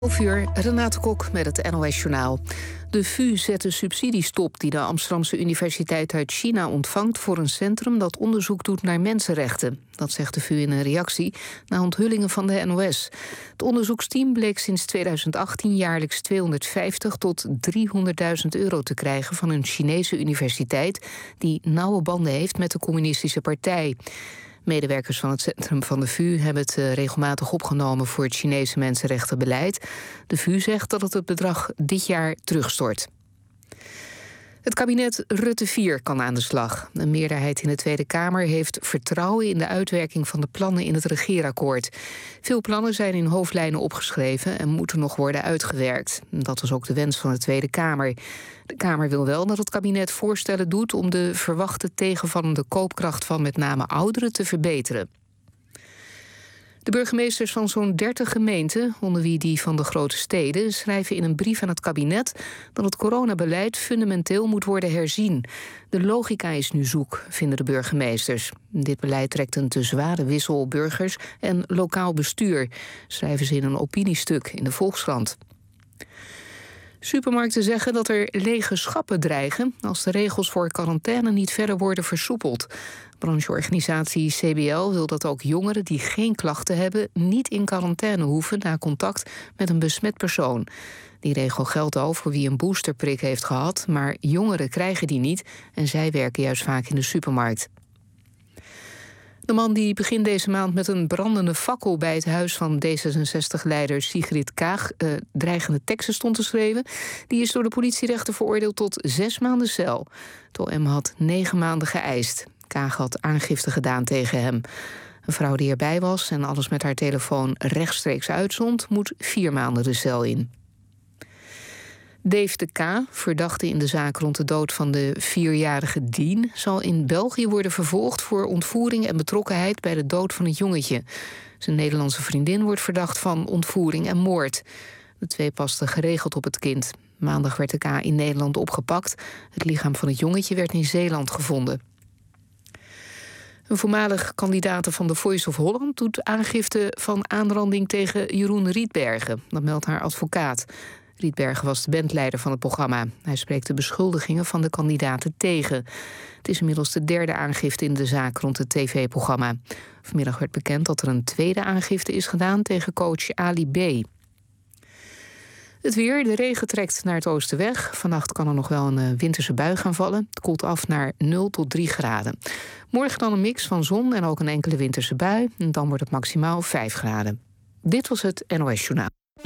Uur, Renate Kok met het NOS-journaal. De VU zet de subsidie stop die de Amsterdamse Universiteit uit China ontvangt voor een centrum dat onderzoek doet naar mensenrechten. Dat zegt de VU in een reactie na onthullingen van de NOS. Het onderzoeksteam bleek sinds 2018 jaarlijks 250 tot 300.000 euro te krijgen van een Chinese universiteit die nauwe banden heeft met de Communistische Partij. Medewerkers van het centrum van de VU hebben het regelmatig opgenomen voor het Chinese mensenrechtenbeleid. De VU zegt dat het bedrag dit jaar terugstort. Het kabinet Rutte 4 kan aan de slag. Een meerderheid in de Tweede Kamer heeft vertrouwen in de uitwerking van de plannen in het regeerakkoord. Veel plannen zijn in hoofdlijnen opgeschreven en moeten nog worden uitgewerkt. Dat was ook de wens van de Tweede Kamer. De Kamer wil wel dat het kabinet voorstellen doet om de verwachte tegenvallende koopkracht van met name ouderen te verbeteren. De burgemeesters van zo'n 30 gemeenten, onder wie die van de grote steden, schrijven in een brief aan het kabinet dat het coronabeleid fundamenteel moet worden herzien. De logica is nu zoek, vinden de burgemeesters. Dit beleid trekt een te zware wissel op burgers en lokaal bestuur, schrijven ze in een opiniestuk in de Volkskrant. Supermarkten zeggen dat er lege schappen dreigen als de regels voor quarantaine niet verder worden versoepeld. Brancheorganisatie CBL wil dat ook jongeren die geen klachten hebben niet in quarantaine hoeven na contact met een besmet persoon. Die regel geldt ook voor wie een boosterprik heeft gehad, maar jongeren krijgen die niet en zij werken juist vaak in de supermarkt. De man die begin deze maand met een brandende fakkel bij het huis van D66-leider Sigrid Kaag dreigende teksten stond te schrijven, die is door de politierechter veroordeeld tot 6 maanden cel. Het OM had 9 maanden geëist. Kaag had aangifte gedaan tegen hem. Een vrouw die erbij was en alles met haar telefoon rechtstreeks uitzond, moet 4 maanden de cel in. Dave de K., verdachte in de zaak rond de dood van de 4-jarige Dien, zal in België worden vervolgd voor ontvoering en betrokkenheid bij de dood van het jongetje. Zijn Nederlandse vriendin wordt verdacht van ontvoering en moord. De twee pasten geregeld op het kind. Maandag werd de K. in Nederland opgepakt. Het lichaam van het jongetje werd in Zeeland gevonden. Een voormalig kandidaat van The Voice of Holland doet aangifte van aanranding tegen Jeroen Rietbergen. Dat meldt haar advocaat. Rietbergen was de bandleider van het programma. Hij spreekt de beschuldigingen van de kandidaten tegen. Het is inmiddels de 3e aangifte in de zaak rond het tv-programma. Vanmiddag werd bekend dat er een 2e aangifte is gedaan tegen coach Ali B. Het weer, de regen trekt naar het oosten weg. Vannacht kan er nog wel een winterse bui gaan vallen. Het koelt af naar 0 tot 3 graden. Morgen dan een mix van zon en ook een enkele winterse bui. En dan wordt het maximaal 5 graden. Dit was het NOS Journaal.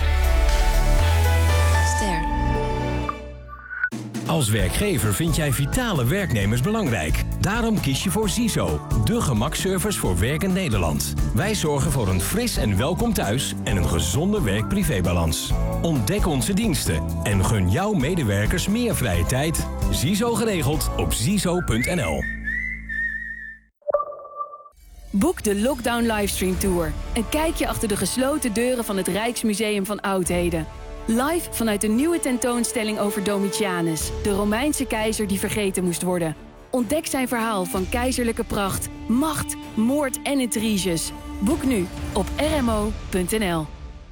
Als werkgever vind jij vitale werknemers belangrijk. Daarom kies je voor Ziezo, de gemakservice voor werkend Nederland. Wij zorgen voor een fris en welkom thuis en een gezonde werk-privébalans. Ontdek onze diensten en gun jouw medewerkers meer vrije tijd. Ziezo geregeld op ziezo.nl. Boek de Lockdown Livestream Tour. Een kijkje achter de gesloten deuren van het Rijksmuseum van Oudheden. Live vanuit een nieuwe tentoonstelling over Domitianus, de Romeinse keizer die vergeten moest worden. Ontdek zijn verhaal van keizerlijke pracht, macht, moord en intriges. Boek nu op rmo.nl.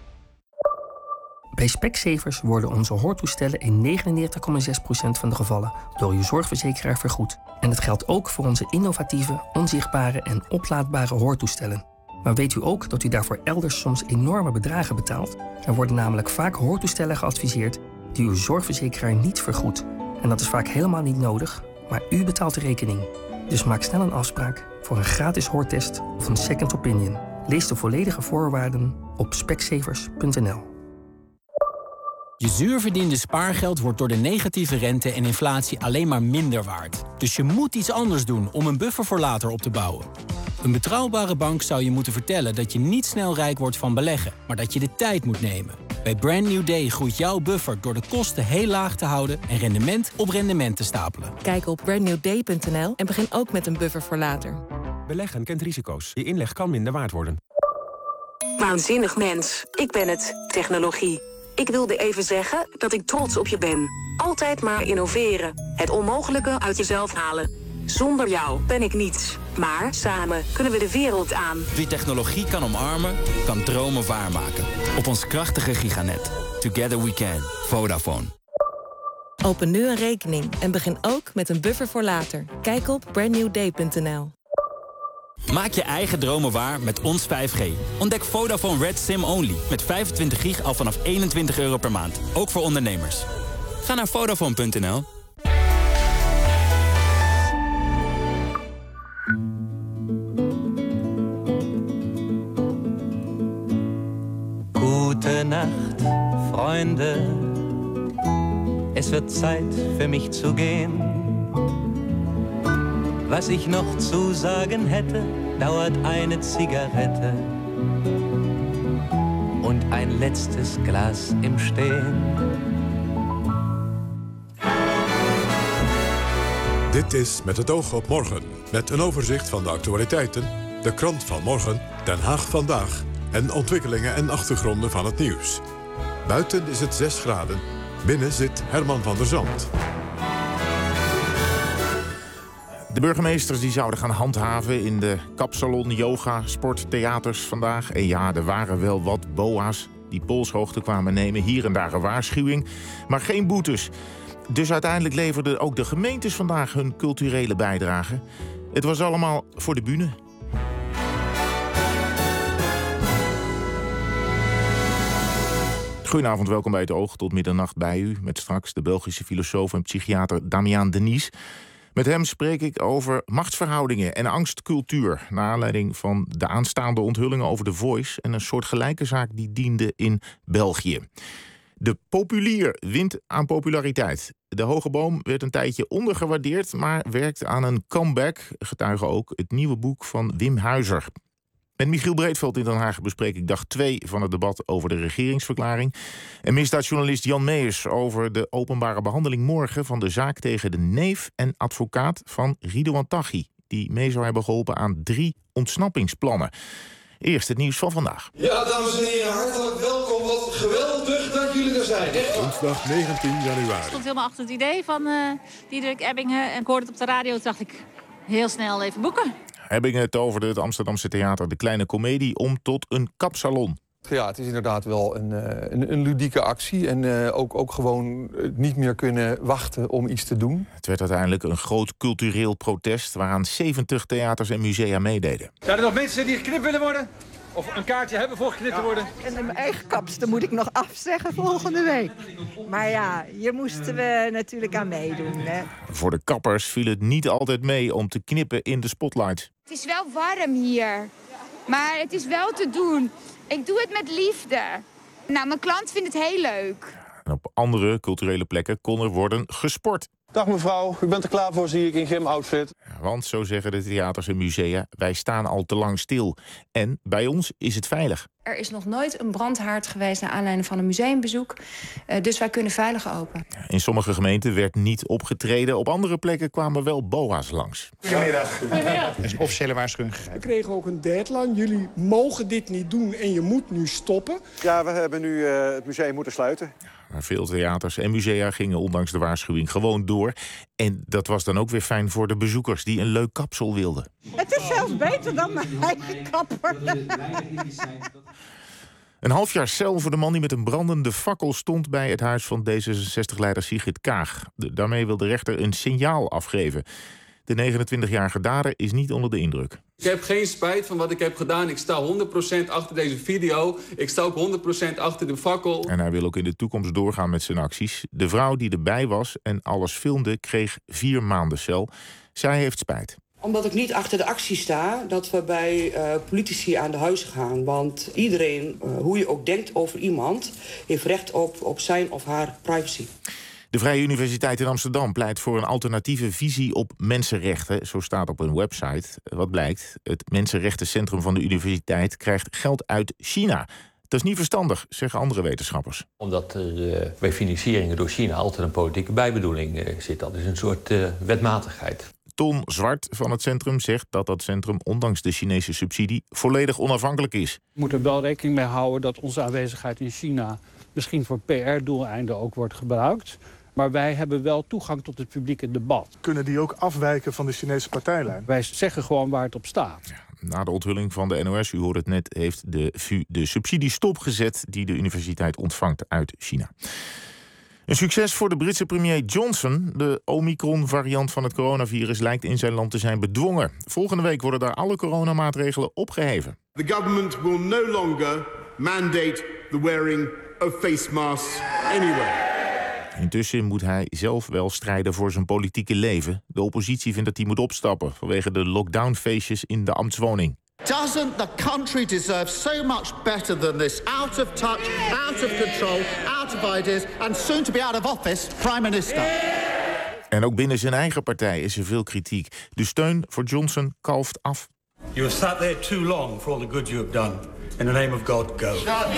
Bij Specsavers worden onze hoortoestellen in 99,6% van de gevallen door uw zorgverzekeraar vergoed. En dat geldt ook voor onze innovatieve, onzichtbare en oplaadbare hoortoestellen. Maar weet u ook dat u daarvoor elders soms enorme bedragen betaalt? Er worden namelijk vaak hoortoestellen geadviseerd die uw zorgverzekeraar niet vergoedt. En dat is vaak helemaal niet nodig, maar u betaalt de rekening. Dus maak snel een afspraak voor een gratis hoortest of een second opinion. Lees de volledige voorwaarden op specsavers.nl. Je zuurverdiende spaargeld wordt door de negatieve rente en inflatie alleen maar minder waard. Dus je moet iets anders doen om een buffer voor later op te bouwen. Een betrouwbare bank zou je moeten vertellen dat je niet snel rijk wordt van beleggen, maar dat je de tijd moet nemen. Bij Brand New Day groeit jouw buffer door de kosten heel laag te houden en rendement op rendement te stapelen. Kijk op brandnewday.nl en begin ook met een buffer voor later. Beleggen kent risico's. Je inleg kan minder waard worden. Waanzinnig mens. Ik ben het. Technologie. Ik wilde even zeggen dat ik trots op je ben. Altijd maar innoveren. Het onmogelijke uit jezelf halen. Zonder jou ben ik niets. Maar samen kunnen we de wereld aan. Wie technologie kan omarmen, kan dromen waarmaken. Op ons krachtige giganet. Together we can. Vodafone. Open nu een rekening en begin ook met een buffer voor later. Kijk op brandnewday.nl. Maak je eigen dromen waar met ons 5G. Ontdek Vodafone Red SIM Only met 25 gig al vanaf €21 per maand. Ook voor ondernemers. Ga naar Vodafone.nl. Gute Nacht, Freunde. Es wird Zeit für mich zu gehen. Was ich noch zu sagen hätte, dauert eine Zigarette und ein letztes Glas im Stehen. Dit is Met het oog op morgen. Met een overzicht van de actualiteiten, de krant van morgen, Den Haag vandaag en ontwikkelingen en achtergronden van het nieuws. Buiten is het 6 graden. Binnen zit Herman van der Zand. De burgemeesters die zouden gaan handhaven in de kapsalon, yoga, sport, theaters vandaag. En ja, er waren wel wat boa's die polshoogte kwamen nemen. Hier en daar een waarschuwing, maar geen boetes. Dus uiteindelijk leverden ook de gemeentes vandaag hun culturele bijdrage. Het was allemaal voor de bühne. Goedenavond, welkom bij Het Oog. Tot middernacht bij u. Met straks de Belgische filosoof en psychiater Damian Denies. Met hem spreek ik over machtsverhoudingen en angstcultuur. Naar aanleiding van de aanstaande onthullingen over The Voice en een soort gelijke zaak die diende in België. De populier wint aan populariteit. De Hoge Boom werd een tijdje ondergewaardeerd, maar werkt aan een comeback. Getuige ook het nieuwe boek van Wim Huizer. Met Michiel Breedveld in Den Haag bespreek ik dag 2 van het debat over de regeringsverklaring. En misdaadjournalist Jan Meijers over de openbare behandeling morgen van de zaak tegen de neef en advocaat van Ridouan Taghi, die mee zou hebben geholpen aan 3 ontsnappingsplannen. Eerst het nieuws van vandaag. Ja, dames en heren, hartelijk welkom. Wat geweldig dat jullie er zijn. Woensdag 19 januari. Ik stond helemaal achter het idee van Diederik Ebbingen. En ik hoorde het op de radio, toen dacht ik heel snel even boeken. Ebbingen toverde het Amsterdamse theater De Kleine Comedie om tot een kapsalon. Ja, het is inderdaad wel een ludieke actie. En ook gewoon niet meer kunnen wachten om iets te doen. Het werd uiteindelijk een groot cultureel protest waaraan 70 theaters en musea meededen. Zijn er nog mensen die geknipt willen worden? Of een kaartje hebben voor geknipt te worden? En mijn eigen kapster moet ik nog afzeggen volgende week. Maar ja, hier moesten we natuurlijk aan meedoen. Hè. Voor de kappers viel het niet altijd mee om te knippen in de spotlight. Het is wel warm hier, maar het is wel te doen. Ik doe het met liefde. Nou, mijn klant vindt het heel leuk. En op andere culturele plekken kon er worden gesport. Dag mevrouw, u bent er klaar voor, zie ik, in gymoutfit. Want, zo zeggen de theaters en musea, wij staan al te lang stil. En bij ons is het veilig. Er is nog nooit een brandhaard geweest naar aanleiding van een museumbezoek. Dus wij kunnen veilig open. In sommige gemeenten werd niet opgetreden. Op andere plekken kwamen wel boa's langs. Goedemiddag. Er is officiële waarschuwing gegeven. We kregen ook een deadline. Jullie mogen dit niet doen en je moet nu stoppen. Ja, we hebben nu het museum moeten sluiten. Maar veel theaters en musea gingen ondanks de waarschuwing gewoon door. En dat was dan ook weer fijn voor de bezoekers die een leuk kapsel wilden. Het is zelfs beter dan mijn eigen kapper. Een half jaar cel voor de man die met een brandende fakkel stond bij het huis van D66-leider Sigrid Kaag. Daarmee wil de rechter een signaal afgeven. De 29-jarige dader is niet onder de indruk. Ik heb geen spijt van wat ik heb gedaan. Ik sta 100% achter deze video. Ik sta ook 100% achter de fakkel. En hij wil ook in de toekomst doorgaan met zijn acties. De vrouw die erbij was en alles filmde kreeg 4 maanden cel. Zij heeft spijt. Omdat ik niet achter de actie sta dat we bij politici aan de huizen gaan. Want iedereen, hoe je ook denkt over iemand, heeft recht op zijn of haar privacy. De Vrije Universiteit in Amsterdam pleit voor een alternatieve visie op mensenrechten. Zo staat op een website. Wat blijkt? Het Mensenrechtencentrum van de universiteit krijgt geld uit China. Dat is niet verstandig, zeggen andere wetenschappers. Omdat er bij financieringen door China altijd een politieke bijbedoeling zit. Dat is een soort wetmatigheid. Ton Zwart van het centrum zegt dat dat centrum, ondanks de Chinese subsidie, volledig onafhankelijk is. We moeten er wel rekening mee houden dat onze aanwezigheid in China misschien voor PR-doeleinden ook wordt gebruikt. Maar wij hebben wel toegang tot het publieke debat. Kunnen die ook afwijken van de Chinese partijlijn? Wij zeggen gewoon waar het op staat. Ja, na de onthulling van de NOS, u hoort het net, heeft de VU de subsidie stopgezet die de universiteit ontvangt uit China. Een succes voor de Britse premier Johnson. De Omicron-variant van het coronavirus lijkt in zijn land te zijn bedwongen. Volgende week worden daar alle coronamaatregelen opgeheven. The government will no longer mandate the wearing of face masks anywhere. Intussen moet hij zelf wel strijden voor zijn politieke leven. De oppositie vindt dat hij moet opstappen vanwege de lockdownfeestjes in de ambtswoning. Doesn't the country deserve so much better than this out of touch, out of control, out of ideas and soon to be out of office prime minister? En ook binnen zijn eigen partij is er veel kritiek. De steun voor Johnson kalft af. You have sat there too long for all the good you have done. In the name of God, go.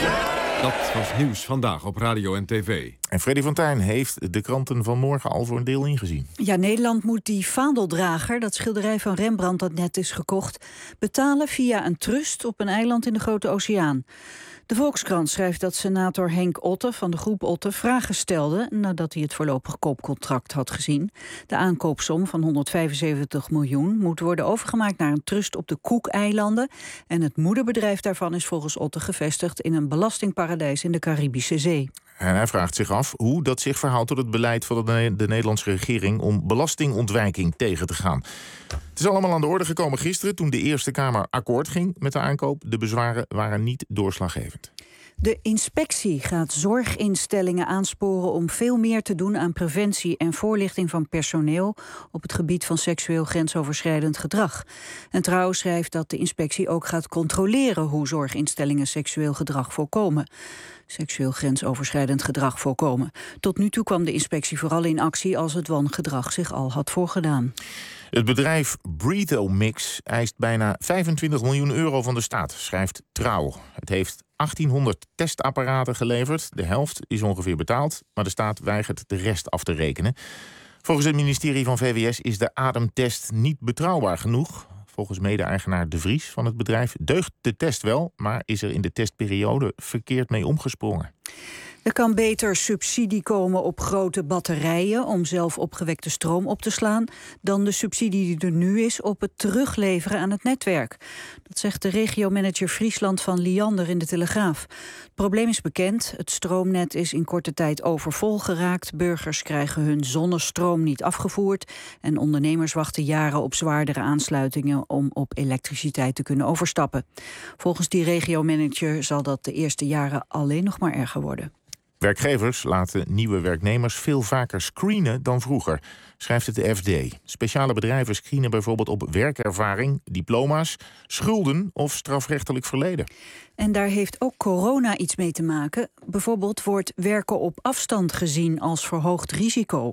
Dat was Nieuws Vandaag op radio en tv. En Freddy Fontijn heeft de kranten van morgen al voor een deel ingezien. Ja, Nederland moet die vaandeldrager, dat schilderij van Rembrandt dat net is gekocht, betalen via een trust op een eiland in de Grote Oceaan. De Volkskrant schrijft dat senator Henk Otte van de groep Otte vragen stelde nadat hij het voorlopig koopcontract had gezien. De aankoopsom van 175 miljoen moet worden overgemaakt naar een trust op de Cook-eilanden. En het moederbedrijf daarvan is volgens Otte gevestigd in een belastingparadijs in de Caribische Zee. En hij vraagt zich af hoe dat zich verhoudt tot het beleid van de Nederlandse regering om belastingontwijking tegen te gaan. Het is allemaal aan de orde gekomen gisteren toen de Eerste Kamer akkoord ging met de aankoop. De bezwaren waren niet doorslaggevend. De inspectie gaat zorginstellingen aansporen om veel meer te doen aan preventie en voorlichting van personeel op het gebied van seksueel grensoverschrijdend gedrag. En Trouw schrijft dat de inspectie ook gaat controleren hoe zorginstellingen seksueel gedrag voorkomen. Seksueel grensoverschrijdend gedrag voorkomen. Tot nu toe kwam de inspectie vooral in actie als het wangedrag zich al had voorgedaan. Het bedrijf Breathomix eist bijna 25 miljoen euro van de staat, schrijft Trouw. Het heeft 1800 testapparaten geleverd. De helft is ongeveer betaald, maar de staat weigert de rest af te rekenen. Volgens het ministerie van VWS is de ademtest niet betrouwbaar genoeg. Volgens mede-eigenaar De Vries van het bedrijf deugt de test wel, maar is er in de testperiode verkeerd mee omgesprongen. Er kan beter subsidie komen op grote batterijen om zelf opgewekte stroom op te slaan dan de subsidie die er nu is op het terugleveren aan het netwerk. Dat zegt de regiomanager Friesland van Liander in de Telegraaf. Het probleem is bekend. Het stroomnet is in korte tijd overvol geraakt. Burgers krijgen hun zonnestroom niet afgevoerd en ondernemers wachten jaren op zwaardere aansluitingen om op elektriciteit te kunnen overstappen. Volgens die regiomanager zal dat de eerste jaren alleen nog maar erger worden. Werkgevers laten nieuwe werknemers veel vaker screenen dan vroeger, schrijft het de FD. Speciale bedrijven screenen bijvoorbeeld op werkervaring, diploma's, schulden of strafrechtelijk verleden. En daar heeft ook corona iets mee te maken. Bijvoorbeeld wordt werken op afstand gezien als verhoogd risico.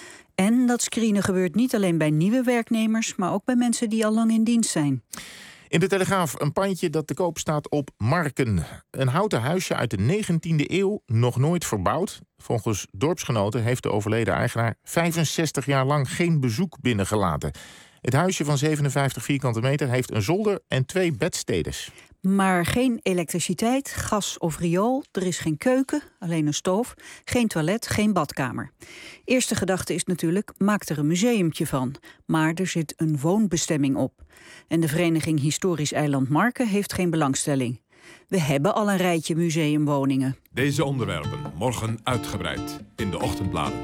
En dat screenen gebeurt niet alleen bij nieuwe werknemers, maar ook bij mensen die al lang in dienst zijn. In de Telegraaf een pandje dat te koop staat op Marken. Een houten huisje uit de 19e eeuw, nog nooit verbouwd. Volgens dorpsgenoten heeft de overleden eigenaar 65 jaar lang geen bezoek binnengelaten. Het huisje van 57 vierkante meter heeft een zolder en 2 bedstedes. Maar geen elektriciteit, gas of riool, er is geen keuken, alleen een stoof, geen toilet, geen badkamer. Eerste gedachte is natuurlijk, maak er een museumtje van. Maar er zit een woonbestemming op. En de vereniging Historisch Eiland Marken heeft geen belangstelling. We hebben al een rijtje museumwoningen. Deze onderwerpen morgen uitgebreid in de ochtendbladen.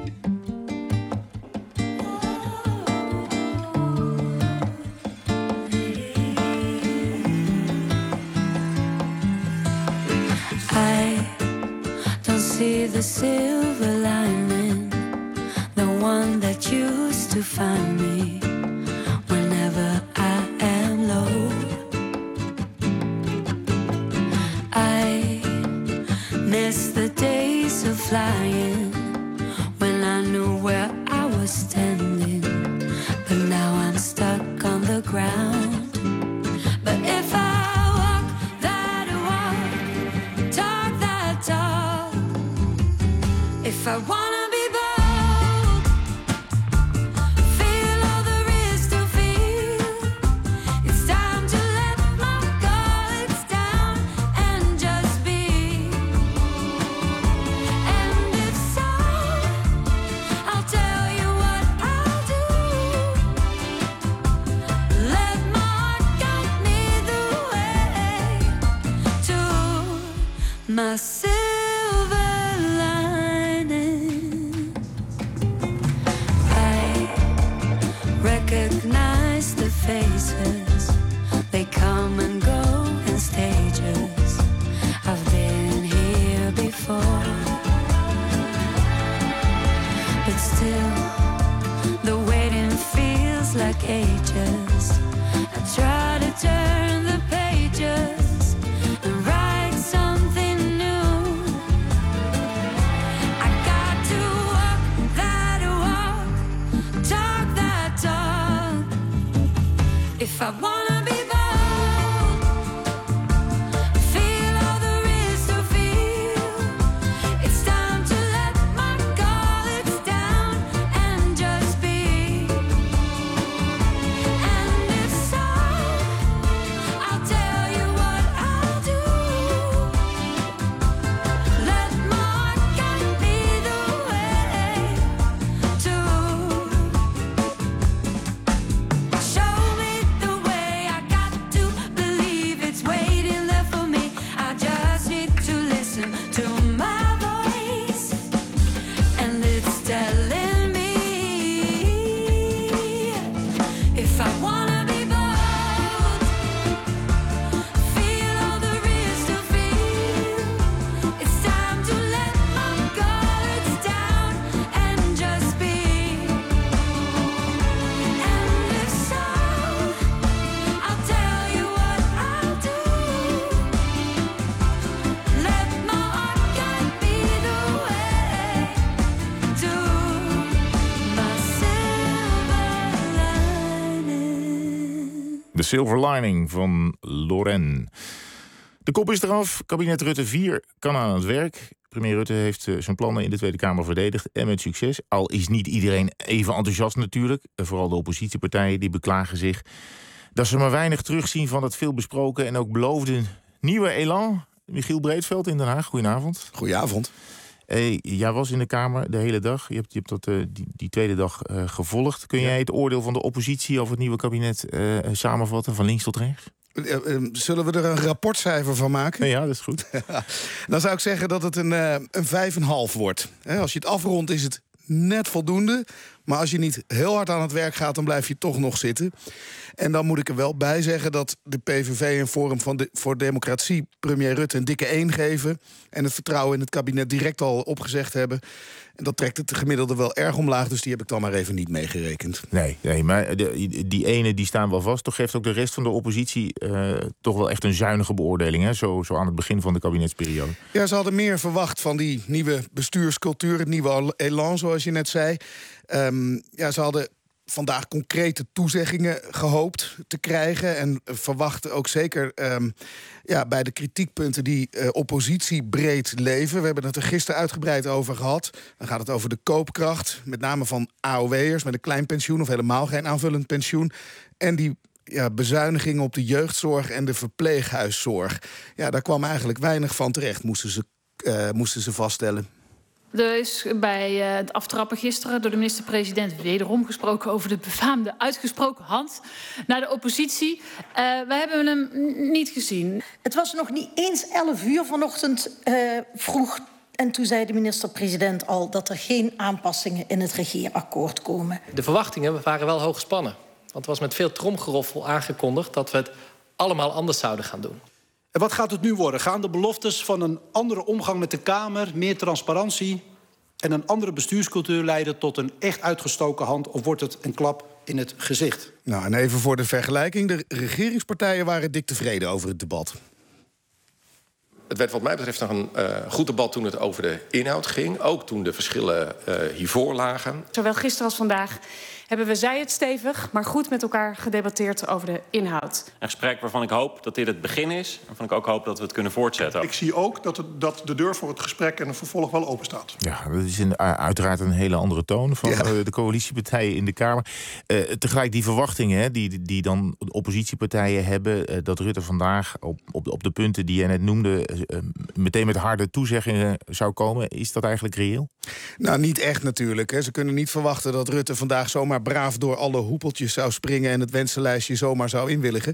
See the silver lining, the one that used to find me whenever I am low. I miss the days of flying when I knew where I was standing, but now I'm stuck on the ground. But if I walk that walk, talk that talk, if I wanna be bold, feel all there is to feel, it's time to let my guards down and just be. And if so, De Silver Lining van Lorraine. De kop is eraf. Kabinet Rutte 4 kan aan het werk. Premier Rutte heeft zijn plannen in de Tweede Kamer verdedigd. En met succes. Al is niet iedereen even enthousiast natuurlijk. Vooral de oppositiepartijen die beklagen zich dat ze maar weinig terugzien van het veelbesproken en ook beloofde nieuwe elan. Michiel Breedveld in Den Haag, goedenavond. Goedenavond. Jij was in de Kamer de hele dag. Je hebt dat, die tweede dag gevolgd. Kun jij het oordeel van de oppositie over het nieuwe kabinet samenvatten, van links tot rechts? Zullen we er een rapportcijfer van maken? Ja, dat is goed. Dan zou ik zeggen dat het een 5,5 wordt. Als je het afrondt is het net voldoende. Maar als je niet heel hard aan het werk gaat, dan blijf je toch nog zitten. En dan moet ik er wel bij zeggen dat de PVV en Forum voor Democratie premier Rutte een dikke 1 geven. En het vertrouwen in het kabinet direct al opgezegd hebben. En dat trekt het gemiddelde wel erg omlaag, dus die heb ik dan maar even niet meegerekend. Nee, maar die ene die staan wel vast. Toch geeft ook de rest van de oppositie toch wel echt een zuinige beoordeling, hè? Zo aan het begin van de kabinetsperiode. Ja, ze hadden meer verwacht van die nieuwe bestuurscultuur, het nieuwe elan, zoals je net zei. Ze hadden vandaag concrete toezeggingen gehoopt te krijgen. En verwachten ook zeker bij de kritiekpunten die oppositiebreed leven. We hebben het er gisteren uitgebreid over gehad. Dan gaat het over de koopkracht, met name van AOW'ers met een klein pensioen of helemaal geen aanvullend pensioen. En die bezuinigingen op de jeugdzorg en de verpleeghuiszorg. Ja, daar kwam eigenlijk weinig van terecht, moesten ze vaststellen. Er is bij het aftrappen gisteren door de minister-president wederom gesproken over de befaamde uitgesproken hand naar de oppositie. We hebben hem niet gezien. Het was nog niet eens 11 uur vanochtend vroeg. En toen zei de minister-president al dat er geen aanpassingen in het regeerakkoord komen. De verwachtingen waren wel hoog gespannen. Want er was met veel tromgeroffel aangekondigd dat we het allemaal anders zouden gaan doen. En wat gaat het nu worden? Gaan de beloftes van een andere omgang met de Kamer, meer transparantie en een andere bestuurscultuur leiden tot een echt uitgestoken hand, of wordt het een klap in het gezicht? Nou, en even voor de vergelijking. De regeringspartijen waren dik tevreden over het debat. Het werd wat mij betreft nog een goed debat toen het over de inhoud ging. Ook toen de verschillen hiervoor lagen. Zowel gisteren als vandaag hebben we zij het stevig, maar goed met elkaar gedebatteerd over de inhoud. Een gesprek waarvan ik hoop dat dit het begin is. En waarvan ik ook hoop dat we het kunnen voortzetten. Ik zie ook dat de deur voor het gesprek en het vervolg wel open staat. Ja, dat is uiteraard een hele andere toon van de coalitiepartijen in de Kamer. Tegelijk die verwachtingen die dan de oppositiepartijen hebben, dat Rutte vandaag op de punten die je net noemde meteen met harde toezeggingen zou komen. Is dat eigenlijk reëel? Nou, niet echt natuurlijk. Hè. Ze kunnen niet verwachten dat Rutte vandaag zomaar braaf door alle hoepeltjes zou springen en het wensenlijstje zomaar zou inwilligen.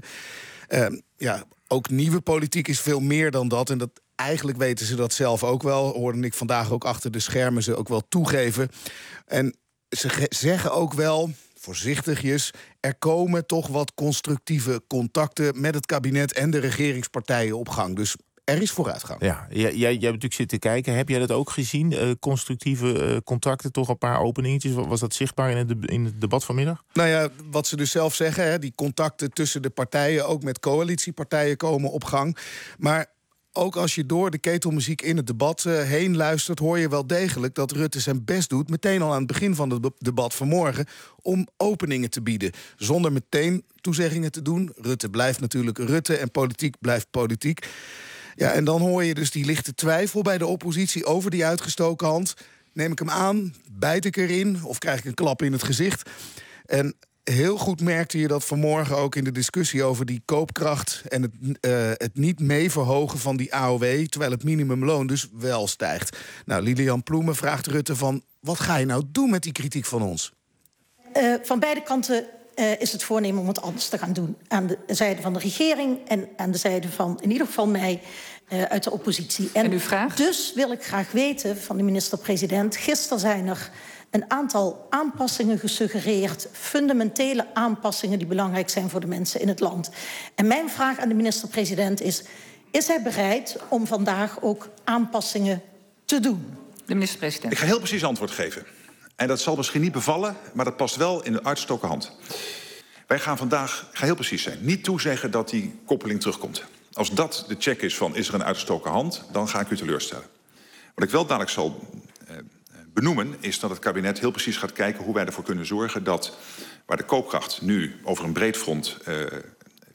Ook nieuwe politiek is veel meer dan dat. En eigenlijk weten ze dat zelf ook wel. Hoorde ik vandaag ook achter de schermen ze ook wel toegeven. En ze zeggen ook wel, voorzichtigjes, er komen toch wat constructieve contacten met het kabinet en de regeringspartijen op gang. Dus er is vooruitgang. Ja, jij hebt natuurlijk zitten kijken. Heb jij dat ook gezien? Constructieve contacten, toch een paar openingetjes. Was dat zichtbaar in het debat vanmiddag? Nou ja, wat ze dus zelf zeggen, die contacten tussen de partijen, ook met coalitiepartijen, komen op gang. Maar ook als je door de ketelmuziek in het debat heen luistert, hoor je wel degelijk dat Rutte zijn best doet, meteen al aan het begin van het debat vanmorgen, om openingen te bieden. Zonder meteen toezeggingen te doen. Rutte blijft natuurlijk Rutte en politiek blijft politiek. Ja, en dan hoor je dus die lichte twijfel bij de oppositie over die uitgestoken hand. Neem ik hem aan, bijt ik erin of krijg ik een klap in het gezicht? En heel goed merkte je dat vanmorgen ook in de discussie over die koopkracht en het niet mee verhogen van die AOW, terwijl het minimumloon dus wel stijgt. Nou, Lilian Ploemen vraagt Rutte van, wat ga je nou doen met die kritiek van ons? Van beide kanten is het voornemen om het anders te gaan doen. Aan de zijde van de regering en aan de zijde van in ieder geval mij uit de oppositie. En uw vraag? Dus wil ik graag weten van de minister-president, gisteren zijn er een aantal aanpassingen gesuggereerd, fundamentele aanpassingen die belangrijk zijn voor de mensen in het land. En mijn vraag aan de minister-president is hij bereid om vandaag ook aanpassingen te doen? De minister-president. Ik ga heel precies antwoord geven. En dat zal misschien niet bevallen, maar dat past wel in de uitgestoken hand. Wij gaan vandaag, ik ga heel precies zijn, niet toezeggen dat die koppeling terugkomt. Als dat de check is van is er een uitgestoken hand, dan ga ik u teleurstellen. Wat ik wel dadelijk zal benoemen is dat het kabinet heel precies gaat kijken hoe wij ervoor kunnen zorgen dat waar de koopkracht nu over een breed front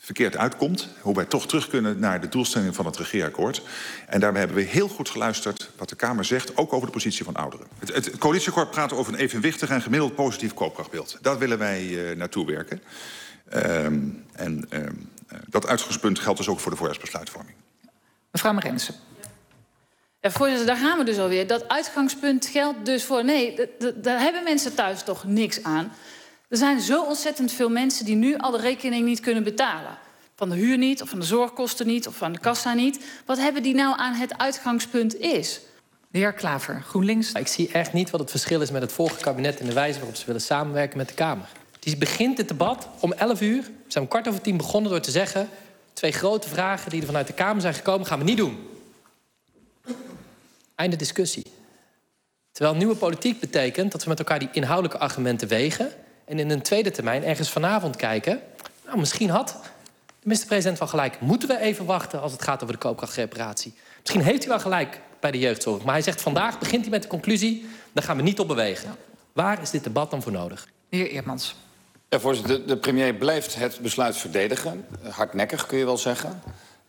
verkeerd uitkomt. Hoe wij toch terug kunnen naar de doelstellingen van het regeerakkoord. En daarbij hebben we heel goed geluisterd wat de Kamer zegt, ook over de positie van ouderen. Het coalitieakkoord praat over een evenwichtig en gemiddeld positief koopkrachtbeeld. Daar willen wij naartoe werken. Dat uitgangspunt geldt dus ook voor de voorjaarsbesluitvorming. Mevrouw Marensen. Ja, voorzitter, daar gaan we dus alweer. Dat uitgangspunt geldt dus voor... Nee, daar hebben mensen thuis toch niks aan. Er zijn zo ontzettend veel mensen die nu al de rekening niet kunnen betalen. Van de huur niet, of van de zorgkosten niet, of van de kassa niet. Wat hebben die nou aan het uitgangspunt is? De heer Klaver, GroenLinks. Ik zie echt niet wat het verschil is met het vorige kabinet... in de wijze waarop ze willen samenwerken met de Kamer. Die begint dit debat om 11 uur. We zijn om 10:15 begonnen door te zeggen... 2 grote vragen die er vanuit de Kamer zijn gekomen... gaan we niet doen. Einde discussie. Terwijl nieuwe politiek betekent dat we met elkaar die inhoudelijke argumenten wegen... en in een tweede termijn ergens vanavond kijken... nou, misschien had de minister-president wel gelijk... moeten we even wachten als het gaat over de koopkrachtreparatie. Misschien heeft hij wel gelijk bij de jeugdzorg. Maar hij zegt vandaag, begint hij met de conclusie... daar gaan we niet op bewegen. Waar is dit debat dan voor nodig? De heer Eertmans. Ja, voorzitter, de premier blijft het besluit verdedigen. Hardnekkig kun je wel zeggen.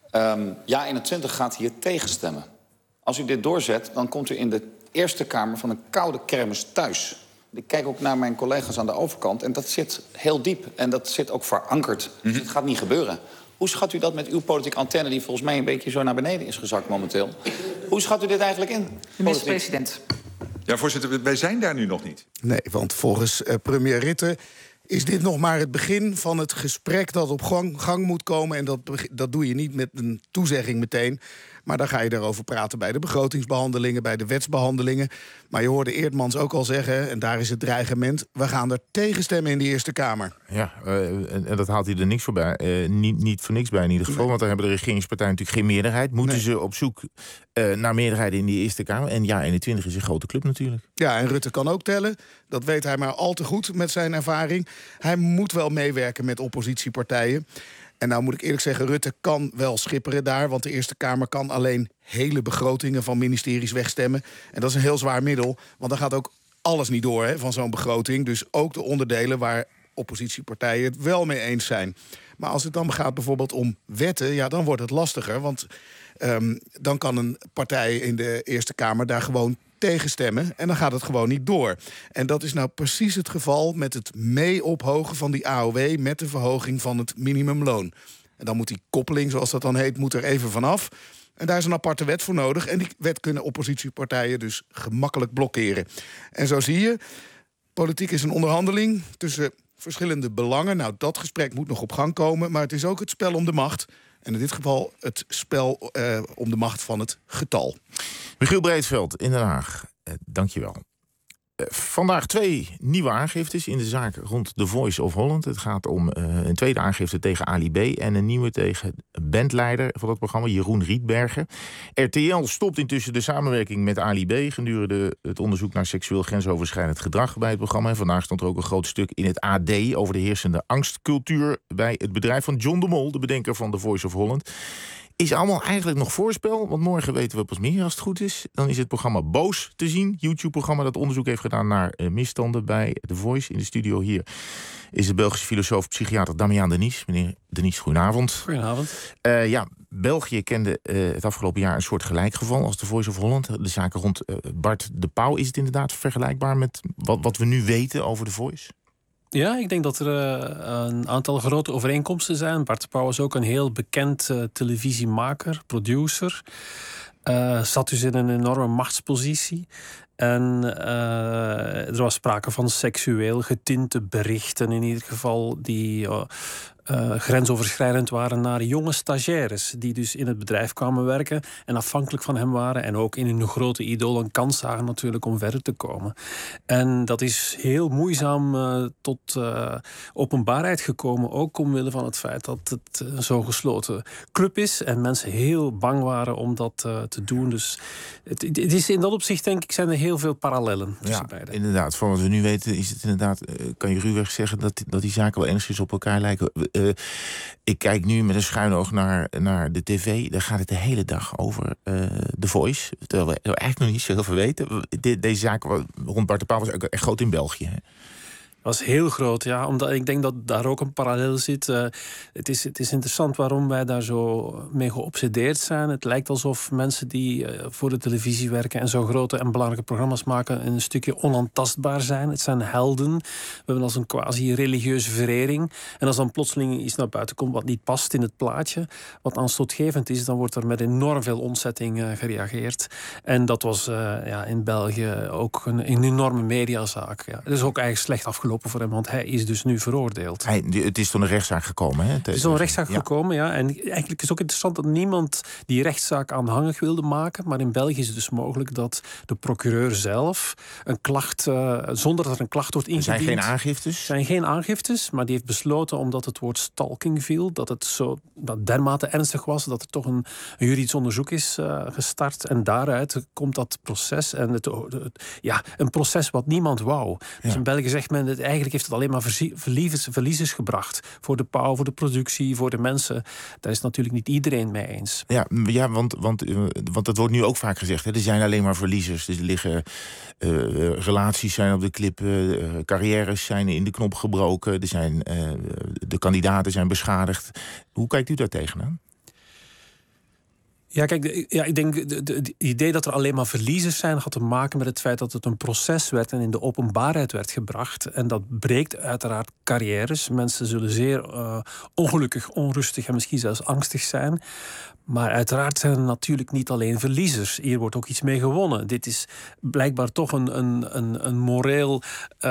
Ja21 gaat hier tegenstemmen. Als u dit doorzet, dan komt u in de Eerste Kamer van een koude kermis thuis. Ik kijk ook naar mijn collega's aan de overkant en dat zit heel diep. En dat zit ook verankerd. Dus het gaat niet gebeuren. Hoe schat u dat met uw politieke antenne... die volgens mij een beetje zo naar beneden is gezakt momenteel? Hoe schat u dit eigenlijk in? De minister-president. Ja, voorzitter, wij zijn daar nu nog niet. Nee, want volgens premier Rutte is dit nog maar het begin van het gesprek dat op gang moet komen. En dat doe je niet met een toezegging meteen. Maar dan ga je daarover praten bij de begrotingsbehandelingen, bij de wetsbehandelingen. Maar je hoorde Eertmans ook al zeggen, en daar is het dreigement... we gaan er tegen stemmen in de Eerste Kamer. Ja, en dat haalt hij er niks voorbij. Niet voor niks bij in ieder geval. Nee. Want daar hebben de regeringspartijen natuurlijk geen meerderheid. Moeten ze op zoek naar meerderheid in die Eerste Kamer. En Ja21 is een grote club natuurlijk. Ja, en Rutte kan ook tellen. Dat weet hij maar al te goed met zijn ervaring. Hij moet wel meewerken met oppositiepartijen. En nou moet ik eerlijk zeggen, Rutte kan wel schipperen daar... want de Eerste Kamer kan alleen hele begrotingen van ministeries wegstemmen. En dat is een heel zwaar middel, want dan gaat ook alles niet door van zo'n begroting. Dus ook de onderdelen waar oppositiepartijen het wel mee eens zijn. Maar als het dan gaat bijvoorbeeld om wetten, ja, dan wordt het lastiger. Want dan kan een partij in de Eerste Kamer daar gewoon tegenstemmen en dan gaat het gewoon niet door. En dat is nou precies het geval met het mee-ophogen van die AOW... met de verhoging van het minimumloon. En dan moet die koppeling, zoals dat dan heet, moet er even vanaf. En daar is een aparte wet voor nodig. En die wet kunnen oppositiepartijen dus gemakkelijk blokkeren. En zo zie je, politiek is een onderhandeling tussen verschillende belangen. Nou, dat gesprek moet nog op gang komen, maar het is ook het spel om de macht... En in dit geval het spel om de macht van het getal. Michiel Breedveld in Den Haag, dank je wel. Vandaag 2 nieuwe aangiftes in de zaak rond The Voice of Holland. Het gaat om een tweede aangifte tegen Ali B. en een nieuwe tegen bandleider van dat programma, Jeroen Rietbergen. RTL stopt intussen de samenwerking met Ali B. gedurende het onderzoek naar seksueel grensoverschrijdend gedrag bij het programma. En vandaag stond er ook een groot stuk in het AD over de heersende angstcultuur bij het bedrijf van John de Mol, de bedenker van The Voice of Holland. Is allemaal eigenlijk nog voorspel, want morgen weten we pas meer als het goed is. Dan is het programma Boos te zien, YouTube-programma dat onderzoek heeft gedaan naar misstanden bij The Voice. In de studio hier is de Belgische filosoof, psychiater Damian Denies. Meneer Denies, goedenavond. Goedenavond. Ja, België kende het afgelopen jaar een soort gelijkgeval als The Voice of Holland. De zaken rond Bart de Pauw, is het inderdaad vergelijkbaar met wat we nu weten over The Voice? Ja, ik denk dat er een aantal grote overeenkomsten zijn. Bart de Pauw is ook een heel bekend televisiemaker, producer. Zat dus in een enorme machtspositie. En er was sprake van seksueel getinte berichten in ieder geval... die grensoverschrijdend waren naar jonge stagiaires... die dus in het bedrijf kwamen werken en afhankelijk van hem waren... en ook in hun grote idool een kans zagen natuurlijk om verder te komen. En dat is heel moeizaam tot openbaarheid gekomen... ook omwille van het feit dat het zo'n gesloten club is... en mensen heel bang waren om dat te doen. Dus het is in dat opzicht, denk ik, zijn er heel veel parallellen tussen beiden. Inderdaad, van wat we nu weten is het inderdaad... kan je ruwweg zeggen dat die zaken wel enigszins op elkaar lijken... ik kijk nu met een schuin oog naar de tv. Daar gaat het de hele dag over The Voice. Terwijl we eigenlijk nog niet zo heel veel weten. Deze zaak rond Bart de Pauw was ook echt groot in België. Hè? Was heel groot, ja. Omdat ik denk dat daar ook een parallel zit. Het is interessant waarom wij daar zo mee geobsedeerd zijn. Het lijkt alsof mensen die voor de televisie werken en zo grote en belangrijke programma's maken een stukje onaantastbaar zijn. Het zijn helden. We hebben als een quasi-religieuze verering. En als dan plotseling iets naar buiten komt wat niet past in het plaatje, wat aanstootgevend is, dan wordt er met enorm veel ontzetting gereageerd. En dat was in België ook een enorme mediazaak. Ja. Het is ook eigenlijk slecht afgelopen voor hem, want hij is dus nu veroordeeld. Het is tot een rechtszaak gekomen, hè? Het is tot een rechtszaak gekomen, ja. En eigenlijk is het ook interessant dat niemand die rechtszaak aanhangig wilde maken. Maar in België is het dus mogelijk dat de procureur zelf een klacht, zonder dat er een klacht wordt ingediend. Er zijn geen aangiftes? Er zijn geen aangiftes, maar die heeft besloten, omdat het woord stalking viel, dat het zo dermate ernstig was, dat er toch een juridisch onderzoek is gestart. En daaruit komt dat proces. En een proces wat niemand wou. Dus in België zegt men, eigenlijk heeft het alleen maar verliezers gebracht. Voor de pauw, voor de productie, voor de mensen. Daar is natuurlijk niet iedereen mee eens. Ja, want dat wordt nu ook vaak gezegd. Hè? Er zijn alleen maar verliezers. Er liggen relaties zijn op de klip, carrières zijn in de knop gebroken. De kandidaten zijn beschadigd. Hoe kijkt u daar tegenaan? Ja, kijk, ik denk het idee dat er alleen maar verliezers zijn had te maken met het feit dat het een proces werd en in de openbaarheid werd gebracht. En dat breekt uiteraard carrières. Mensen zullen zeer ongelukkig, onrustig en misschien zelfs angstig zijn. Maar uiteraard zijn er natuurlijk niet alleen verliezers. Hier wordt ook iets mee gewonnen. Dit is blijkbaar toch een moreel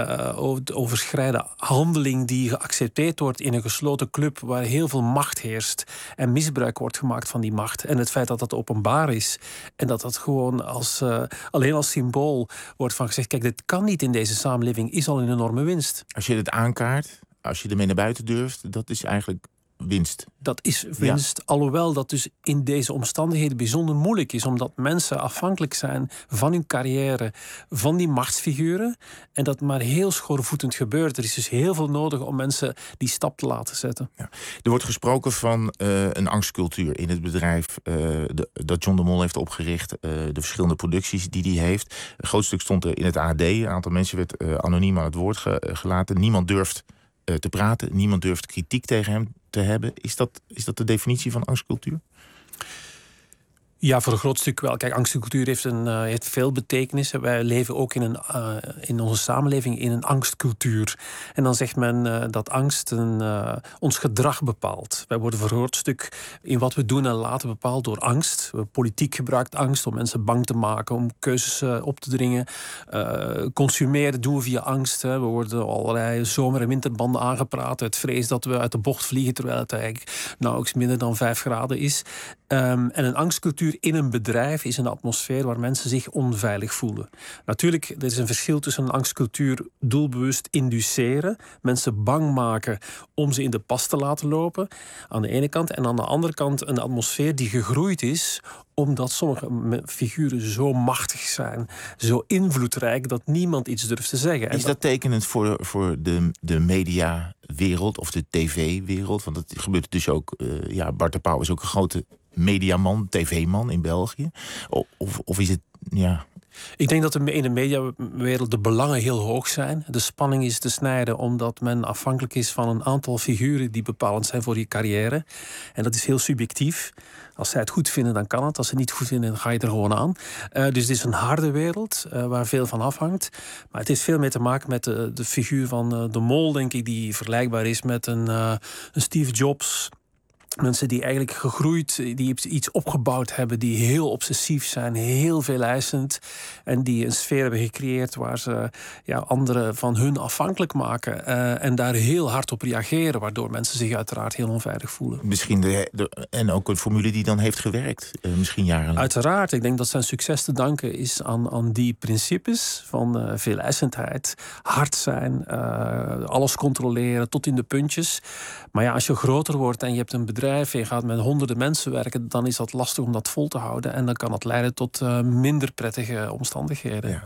overschrijden handeling die geaccepteerd wordt in een gesloten club waar heel veel macht heerst en misbruik wordt gemaakt van die macht. En het feit dat dat openbaar is en dat dat gewoon alleen als symbool wordt van gezegd, kijk, dit kan niet in deze samenleving, is al een enorme winst. Als je het aankaart, als je ermee naar buiten durft, dat is eigenlijk winst. Dat is winst, alhoewel dat dus in deze omstandigheden bijzonder moeilijk is, omdat mensen afhankelijk zijn van hun carrière, van die machtsfiguren, en dat maar heel schoorvoetend gebeurt. Er is dus heel veel nodig om mensen die stap te laten zetten. Ja. Er wordt gesproken van een angstcultuur in het bedrijf dat John de Mol heeft opgericht, de verschillende producties die hij heeft. Een groot stuk stond er in het AD, een aantal mensen werd anoniem aan het woord gelaten. Niemand durft te praten, niemand durft kritiek tegen hem te hebben. Is dat de definitie van angstcultuur? Ja, voor een groot stuk wel. Kijk, angstcultuur heeft veel betekenissen. Wij leven ook in onze samenleving in een angstcultuur. En dan zegt men dat angst ons gedrag bepaalt. Wij worden voor een groot stuk in wat we doen en laten bepaald door angst. Politiek gebruikt angst om mensen bang te maken, om keuzes op te dringen. Consumeren doen we via angst. Hè. We worden allerlei zomer- en winterbanden aangepraat uit vrees dat we uit de bocht vliegen, terwijl het eigenlijk nauwelijks minder dan 5 graden is. En een angstcultuur in een bedrijf is een atmosfeer waar mensen zich onveilig voelen. Natuurlijk, er is een verschil tussen een angstcultuur doelbewust induceren, mensen bang maken om ze in de pas te laten lopen, aan de ene kant. En aan de andere kant een atmosfeer die gegroeid is omdat sommige figuren zo machtig zijn, zo invloedrijk, dat niemand iets durft te zeggen. Is dat tekenend voor de mediawereld of de tv-wereld? Want dat gebeurt dus ook. Bart de Pauw is ook een grote mediaman, tv-man in België. Of is het, ja... Ik denk dat in de mediawereld de belangen heel hoog zijn. De spanning is te snijden omdat men afhankelijk is van een aantal figuren die bepalend zijn voor je carrière. En dat is heel subjectief. Als zij het goed vinden, dan kan het. Als ze het niet goed vinden, dan ga je er gewoon aan. Dus het is een harde wereld waar veel van afhangt. Maar het heeft veel mee te maken met de figuur van de Mol, denk ik, die vergelijkbaar is met een Steve Jobs. Mensen die eigenlijk gegroeid, die iets opgebouwd hebben, die heel obsessief zijn, heel veel eisend. En die een sfeer hebben gecreëerd waar ze anderen van hun afhankelijk maken. En daar heel hard op reageren, waardoor mensen zich uiteraard heel onveilig voelen. Misschien en ook een formule die dan heeft gewerkt, misschien jarenlang. Uiteraard, ik denk dat zijn succes te danken is aan die principes van veel eisendheid, hard zijn, alles controleren tot in de puntjes. Maar ja, als je groter wordt en je hebt een bedrijf en je gaat met honderden mensen werken, dan is dat lastig om dat vol te houden. En dan kan dat leiden tot minder prettige omstandigheden. Ja.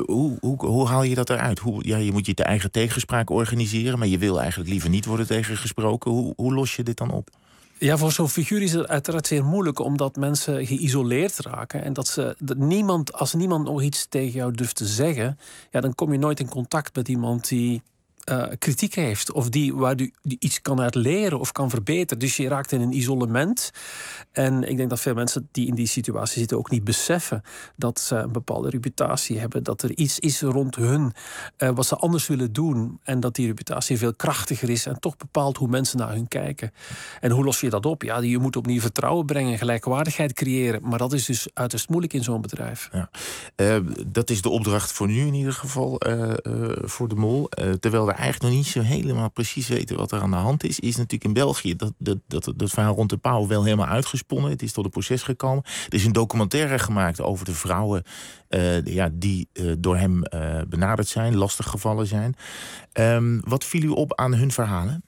Hoe haal je dat eruit? Je moet je eigen tegenspraak organiseren, maar je wil eigenlijk liever niet worden tegengesproken. Hoe los je dit dan op? Ja, voor zo'n figuur is het uiteraard zeer moeilijk, omdat mensen geïsoleerd raken. En als niemand nog iets tegen jou durft te zeggen, dan kom je nooit in contact met iemand die kritiek heeft. Of waar die iets kan uit leren of kan verbeteren. Dus je raakt in een isolement. En ik denk dat veel mensen die in die situatie zitten ook niet beseffen dat ze een bepaalde reputatie hebben. Dat er iets is rond hun wat ze anders willen doen. En dat die reputatie veel krachtiger is en toch bepaalt hoe mensen naar hun kijken. En hoe los je dat op? Ja, je moet opnieuw vertrouwen brengen, gelijkwaardigheid creëren. Maar dat is dus uiterst moeilijk in zo'n bedrijf. Ja. Dat is de opdracht voor nu in ieder geval voor de Mol. Terwijl we eigenlijk nog niet zo helemaal precies weten wat er aan de hand is natuurlijk in België dat verhaal rond de Pauw wel helemaal uitgesponnen. Het is tot een proces gekomen. Er is een documentaire gemaakt over de vrouwen die door hem benaderd zijn, lastiggevallen zijn. Wat viel u op aan hun verhalen?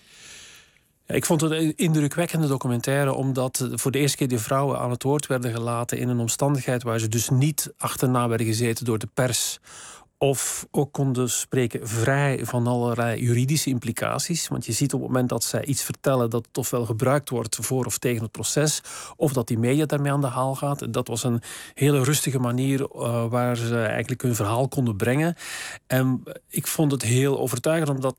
Ik vond het een indrukwekkende documentaire, omdat voor de eerste keer de vrouwen aan het woord werden gelaten in een omstandigheid waar ze dus niet achterna werden gezeten door de pers. Of ook konden spreken vrij van allerlei juridische implicaties. Want je ziet op het moment dat zij iets vertellen dat het ofwel gebruikt wordt voor of tegen het proces, of dat die media daarmee aan de haal gaat. Dat was een hele rustige manier waar ze eigenlijk hun verhaal konden brengen. En ik vond het heel overtuigend, omdat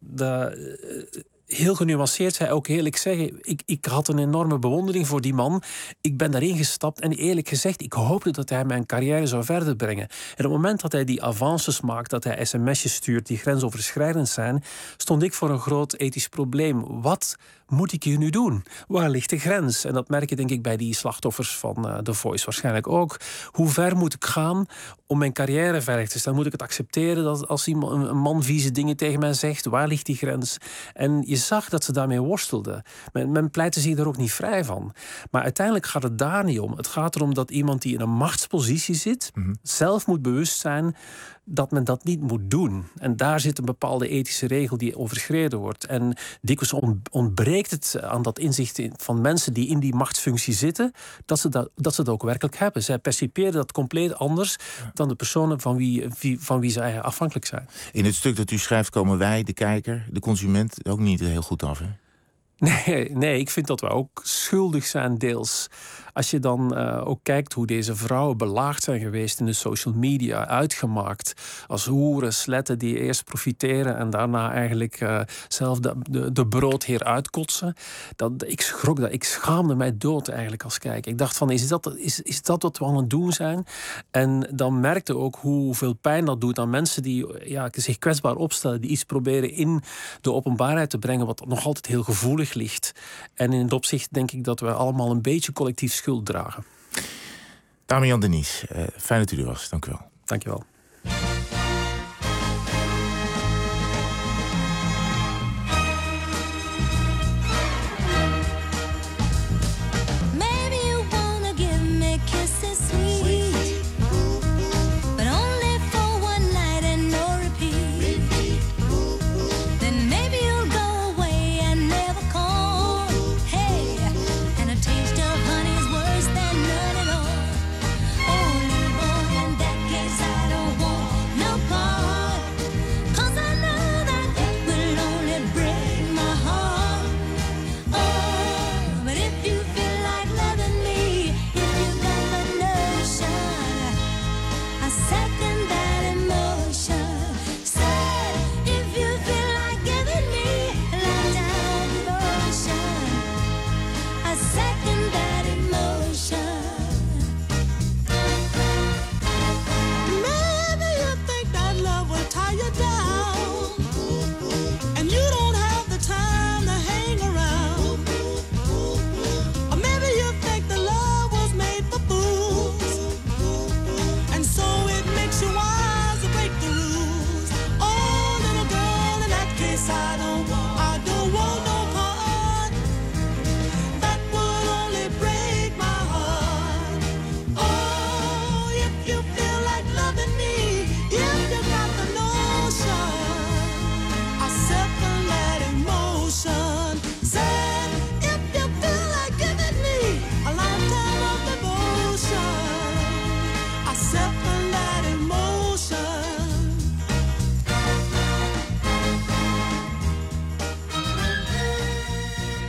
heel genuanceerd zei, ook eerlijk zeggen, ik had een enorme bewondering voor die man. Ik ben daarin gestapt en eerlijk gezegd, ik hoopte dat hij mijn carrière zou verder brengen. En op het moment dat hij die avances maakt, dat hij sms'jes stuurt die grensoverschrijdend zijn, stond ik voor een groot ethisch probleem. Wat moet ik hier nu doen? Waar ligt de grens? En dat merk je denk ik bij die slachtoffers van The Voice waarschijnlijk ook. Hoe ver moet ik gaan om mijn carrière verder te stellen? Moet ik het accepteren dat als iemand, een man vieze dingen tegen mij zegt? Waar ligt die grens? En je zag dat ze daarmee worstelden. Men pleitte zich er ook niet vrij van. Maar uiteindelijk gaat het daar niet om. Het gaat erom dat iemand die in een machtspositie zit, zelf moet bewust zijn dat men dat niet moet doen. En daar zit een bepaalde ethische regel die overschreden wordt. En dikwijls ontbreekt het aan dat inzicht van mensen die in die machtsfunctie zitten, dat ze dat ook werkelijk hebben. Zij perciperen dat compleet anders dan de personen van wie zij afhankelijk zijn. In het stuk dat u schrijft komen wij, de kijker, de consument, ook niet heel goed af, hè? Nee, ik vind dat we ook schuldig zijn deels. Als je dan ook kijkt hoe deze vrouwen belaagd zijn geweest in de social media, uitgemaakt als hoeren, sletten die eerst profiteren en daarna eigenlijk zelf de broodheer uitkotsen. Ik schrok dat. Ik schaamde mij dood eigenlijk als kijker. Ik dacht van, is dat wat we aan het doen zijn? En dan merkte ook hoeveel pijn dat doet aan mensen die zich kwetsbaar opstellen, die iets proberen in de openbaarheid te brengen wat nog altijd heel gevoelig ligt. En in het opzicht denk ik dat we allemaal een beetje collectief schuld dragen. Damian Denies, fijn dat u er was. Dank u wel. Dank je wel.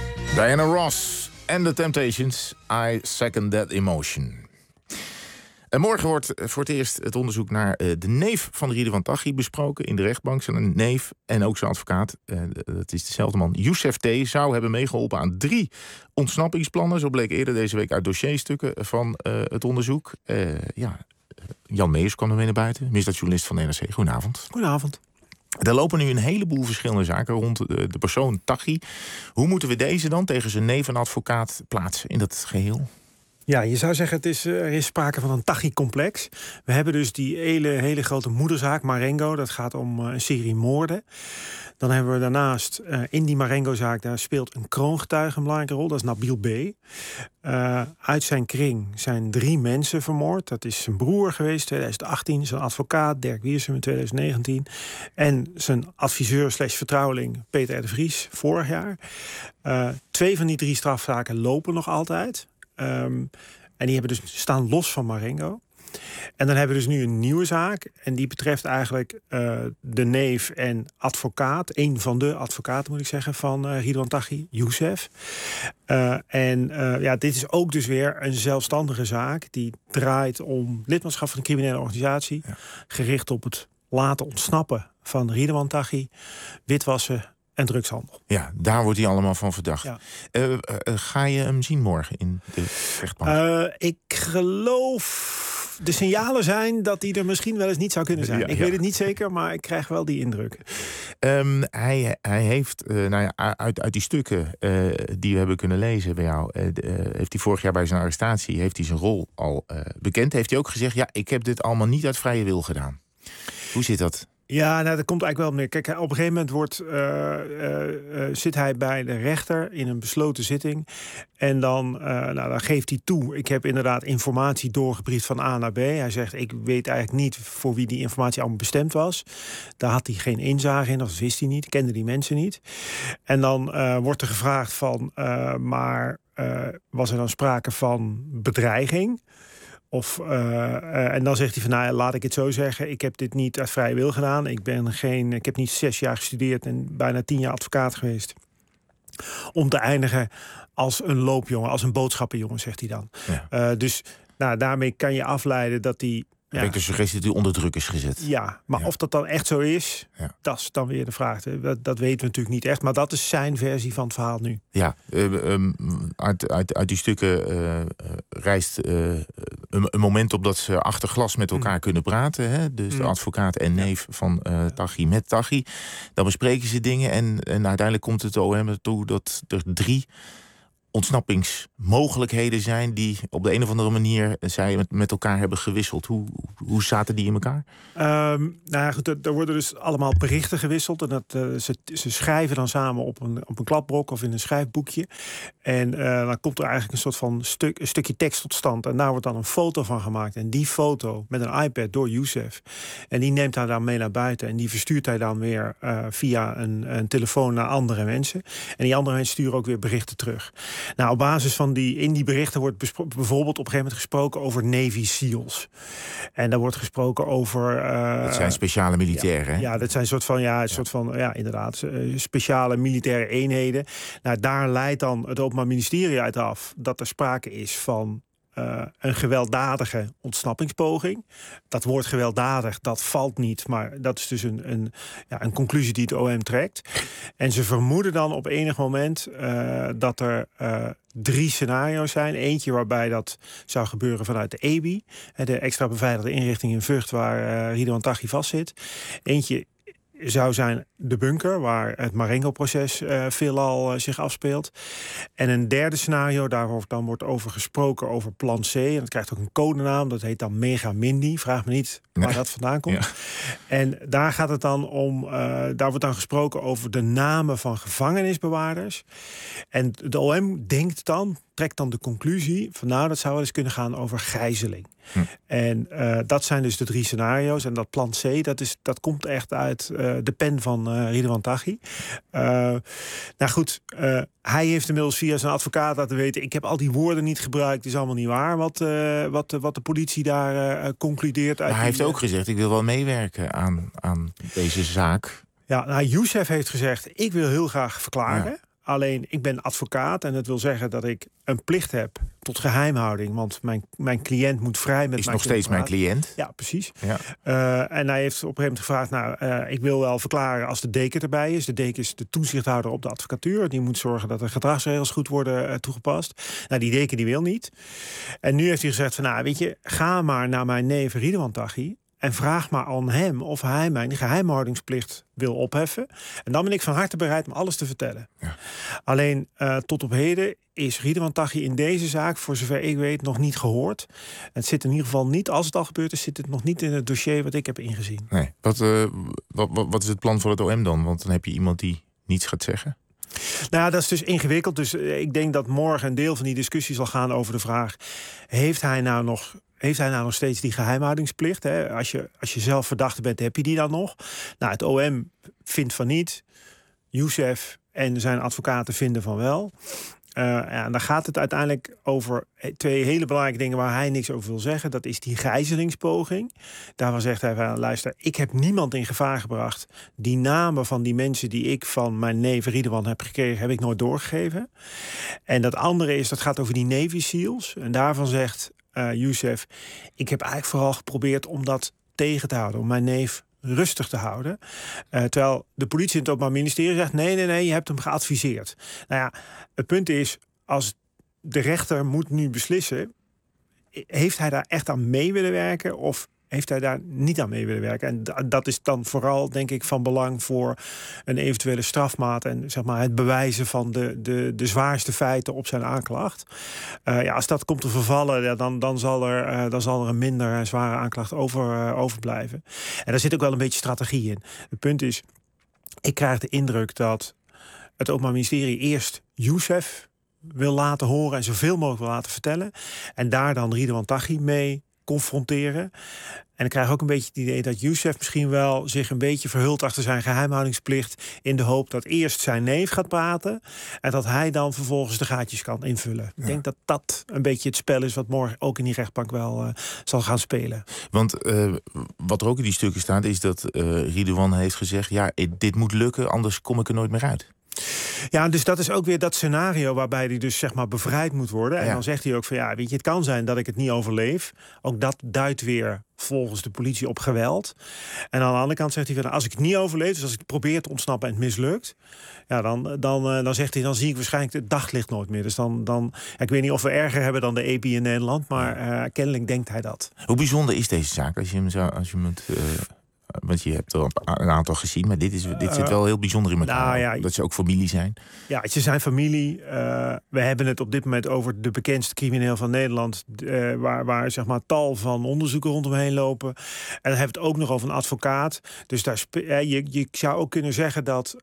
Diana Ross en The Temptations, I Second That Emotion. En morgen wordt voor het eerst het onderzoek naar de neef van Ridwan Taghi besproken in de rechtbank. Zijn neef en ook zijn advocaat, dat is dezelfde man, Youssef T., zou hebben meegeholpen aan 3 ontsnappingsplannen. Zo bleek eerder deze week uit dossierstukken van het onderzoek. Jan Meijers kwam ermee naar buiten, misdaadjournalist van de NRC. Goedenavond. Goedenavond. Er lopen nu een heleboel verschillende zaken rond de persoon Taghi. Hoe moeten we deze dan tegen zijn neef en advocaat plaatsen in dat geheel? Ja, je zou zeggen, er is sprake van een Taghi-complex. We hebben dus die hele grote moederzaak, Marengo. Dat gaat om een serie moorden. Dan hebben we daarnaast, in die Marengo-zaak, daar speelt een kroongetuige een belangrijke rol. Dat is Nabil B. Uit zijn kring zijn 3 mensen vermoord. Dat is zijn broer geweest, 2018. Zijn advocaat, Dirk Wiersum, in 2019. En zijn adviseur/vertrouweling, Peter R. de Vries, vorig jaar. 2 van die 3 strafzaken lopen nog altijd. En die hebben dus staan los van Marengo. En dan hebben we dus nu een nieuwe zaak. En die betreft eigenlijk de neef en advocaat. Een van de advocaten, moet ik zeggen, van Ridwan Taghi, Youssef. Dit is ook dus weer een zelfstandige zaak. Die draait om lidmaatschap van een criminele organisatie. Ja. Gericht op het laten ontsnappen van Ridwan Taghi. Witwassen en drugshandel. Ja, daar wordt hij allemaal van verdacht. Ja. Ga je hem zien morgen in de rechtbank? Ik geloof... De signalen zijn dat hij er misschien wel eens niet zou kunnen zijn. Ik weet het niet zeker, maar ik krijg wel die indruk. Hij heeft, uit die stukken die we hebben kunnen lezen bij jou... heeft hij vorig jaar bij zijn arrestatie heeft hij zijn rol al bekend. Heeft hij ook gezegd, ik heb dit allemaal niet uit vrije wil gedaan. Hoe zit dat? Ja, dat komt eigenlijk wel meer. Kijk, op een gegeven moment zit hij bij de rechter in een besloten zitting. En dan geeft hij toe. Ik heb inderdaad informatie doorgebriefd van A naar B. Hij zegt, ik weet eigenlijk niet voor wie die informatie allemaal bestemd was. Daar had hij geen inzage in, dat wist hij niet. Kende die mensen niet. En dan wordt er gevraagd van... was er dan sprake van bedreiging? En dan zegt hij van, laat ik het zo zeggen. Ik heb dit niet uit vrije wil gedaan. Ik heb niet 6 jaar gestudeerd en bijna 10 jaar advocaat geweest. Om te eindigen als een loopjongen, als een boodschappenjongen, zegt hij dan. Ja. Daarmee kan je afleiden dat hij... Ja. Ik de suggestie dat hij onder druk is gezet. Ja, maar of dat dan echt zo is, dat is dan weer de vraag. Dat weten we natuurlijk niet echt, maar dat is zijn versie van het verhaal nu. Ja, uit die stukken rijst een moment op dat ze achter glas met elkaar kunnen praten. Hè? Dus de advocaat en neef van Taghi met Taghi. Dan bespreken ze dingen en uiteindelijk komt het OM ertoe dat er 3... ontsnappingsmogelijkheden zijn die op de een of andere manier zij met elkaar hebben gewisseld. Hoe zaten die in elkaar? Er worden dus allemaal berichten gewisseld. En ze schrijven dan samen op een kladblok of in een schrijfboekje. En dan komt er eigenlijk een soort van stukje tekst tot stand. En daar wordt dan een foto van gemaakt. En die foto met een iPad door Youssef. En die neemt hij dan mee naar buiten. En die verstuurt hij dan weer via een telefoon naar andere mensen. En die andere mensen sturen ook weer berichten terug. Nou, op basis van in die berichten wordt bijvoorbeeld op een gegeven moment gesproken over Navy SEALs. En daar wordt gesproken over... dat zijn speciale militairen, hè? Ja, dat zijn inderdaad, speciale militaire eenheden. Nou, daar leidt dan het Openbaar Ministerie uit af dat er sprake is van een gewelddadige ontsnappingspoging. Dat woord gewelddadig, dat valt niet, maar dat is dus een conclusie die het OM trekt. En ze vermoeden dan op enig moment dat er 3 scenario's zijn. Eentje waarbij dat zou gebeuren vanuit de EBI, de extra beveiligde inrichting in Vught waar Ridwan Taghi vastzit. Eentje zou zijn de bunker, waar het Marengo-proces veelal zich afspeelt. En een derde scenario, daar dan wordt over gesproken over plan C. En dat krijgt ook een codenaam, dat heet dan Mega Mindy. Vraag me niet waar dat vandaan komt. Ja. En daar gaat het dan om, daar wordt dan gesproken over de namen van gevangenisbewaarders. En de OM trekt dan de conclusie van dat zou wel eens kunnen gaan over gijzeling. En dat zijn dus de 3 scenario's. En dat plan C, dat komt echt uit de pen van Ridwan Taghi. Hij heeft inmiddels via zijn advocaat laten weten... ik heb al die woorden niet gebruikt, het is allemaal niet waar... wat de politie daar concludeert. Maar hij heeft ook gezegd, ik wil wel meewerken aan deze zaak. Ja, Youssef heeft gezegd, ik wil heel graag verklaren... Ja. Alleen, ik ben advocaat en dat wil zeggen dat ik een plicht heb tot geheimhouding. Want mijn cliënt moet vrij met is mij nog steeds mijn cliënt. Ja, precies. Ja. En hij heeft op een gegeven moment gevraagd... ik wil wel verklaren als de deken erbij is. De deken is de toezichthouder op de advocatuur. Die moet zorgen dat de gedragsregels goed worden toegepast. Nou, die deken die wil niet. En nu heeft hij gezegd van... weet je, ga maar naar mijn neef Ridwan Taghi... en vraag maar aan hem of hij mijn geheimhoudingsplicht wil opheffen. En dan ben ik van harte bereid om alles te vertellen. Ja. Alleen tot op heden is Ridwan Taghi in deze zaak, voor zover ik weet, nog niet gehoord. Het zit in ieder geval niet, als het al gebeurd is, zit het nog niet in het dossier wat ik heb ingezien. Nee. Wat is het plan voor het OM dan? Want dan heb je iemand die niets gaat zeggen. Nou, dat is dus ingewikkeld. Dus ik denk dat morgen een deel van die discussie zal gaan over de vraag... heeft hij nou nog steeds die geheimhoudingsplicht? Hè? Als je zelf verdachte bent, heb je die dan nog? Nou, het OM vindt van niet. Youssef en zijn advocaten vinden van wel. En dan gaat het uiteindelijk over 2 hele belangrijke dingen... waar hij niks over wil zeggen. Dat is die gijzelingspoging. Daarvan zegt hij van, luister, ik heb niemand in gevaar gebracht. Die namen van die mensen die ik van mijn neef Ridwan heb gekregen... heb ik nooit doorgegeven. En dat andere is, dat gaat over die Navy SEALs. En daarvan zegt Youssef... ik heb eigenlijk vooral geprobeerd om dat tegen te houden. Om mijn neef rustig te houden. Terwijl de politie in het Openbaar Ministerie zegt... nee, je hebt hem geadviseerd. Nou ja, het punt is, als de rechter moet nu beslissen... heeft hij daar echt aan mee willen werken... of heeft hij daar niet aan mee willen werken? En dat is dan vooral, denk ik, van belang voor een eventuele strafmaat... en zeg maar het bewijzen van de zwaarste feiten op zijn aanklacht. Als dat komt te vervallen, dan zal er een minder zware aanklacht overblijven. En daar zit ook wel een beetje strategie in. Het punt is, ik krijg de indruk dat het Openbaar Ministerie eerst Youssef wil laten horen... en zoveel mogelijk wil laten vertellen. En daar dan Ridwan Taghi mee confronteren. En ik krijg ook een beetje het idee dat Youssef misschien wel zich een beetje verhult achter zijn geheimhoudingsplicht... in de hoop dat eerst zijn neef gaat praten... en dat hij dan vervolgens de gaatjes kan invullen. Ja. Ik denk dat dat een beetje het spel is wat morgen ook in die rechtbank wel zal gaan spelen. Want wat er ook in die stukken staat is dat Ridwan heeft gezegd... ja, dit moet lukken, anders kom ik er nooit meer uit. Ja, dus dat is ook weer dat scenario waarbij hij dus zeg maar bevrijd moet worden. En dan zegt hij ook van weet je, het kan zijn dat ik het niet overleef. Ook dat duidt weer volgens de politie op geweld. En aan de andere kant zegt hij van als ik het niet overleef, dus als ik probeer te ontsnappen en het mislukt, dan zegt hij, dan zie ik waarschijnlijk het daglicht nooit meer. Dus dan ik weet niet of we erger hebben dan de EPI in Nederland, maar kennelijk denkt hij dat. Hoe bijzonder is deze zaak als je hem het want je hebt er een aantal gezien, maar dit zit wel heel bijzonder in elkaar. Dat ze ook familie zijn. Ja, ze zijn familie. We hebben het op dit moment over de bekendste crimineel van Nederland... waar zeg maar tal van onderzoeken rondomheen lopen. En dan hebben we het ook nog over een advocaat. Dus je zou ook kunnen zeggen dat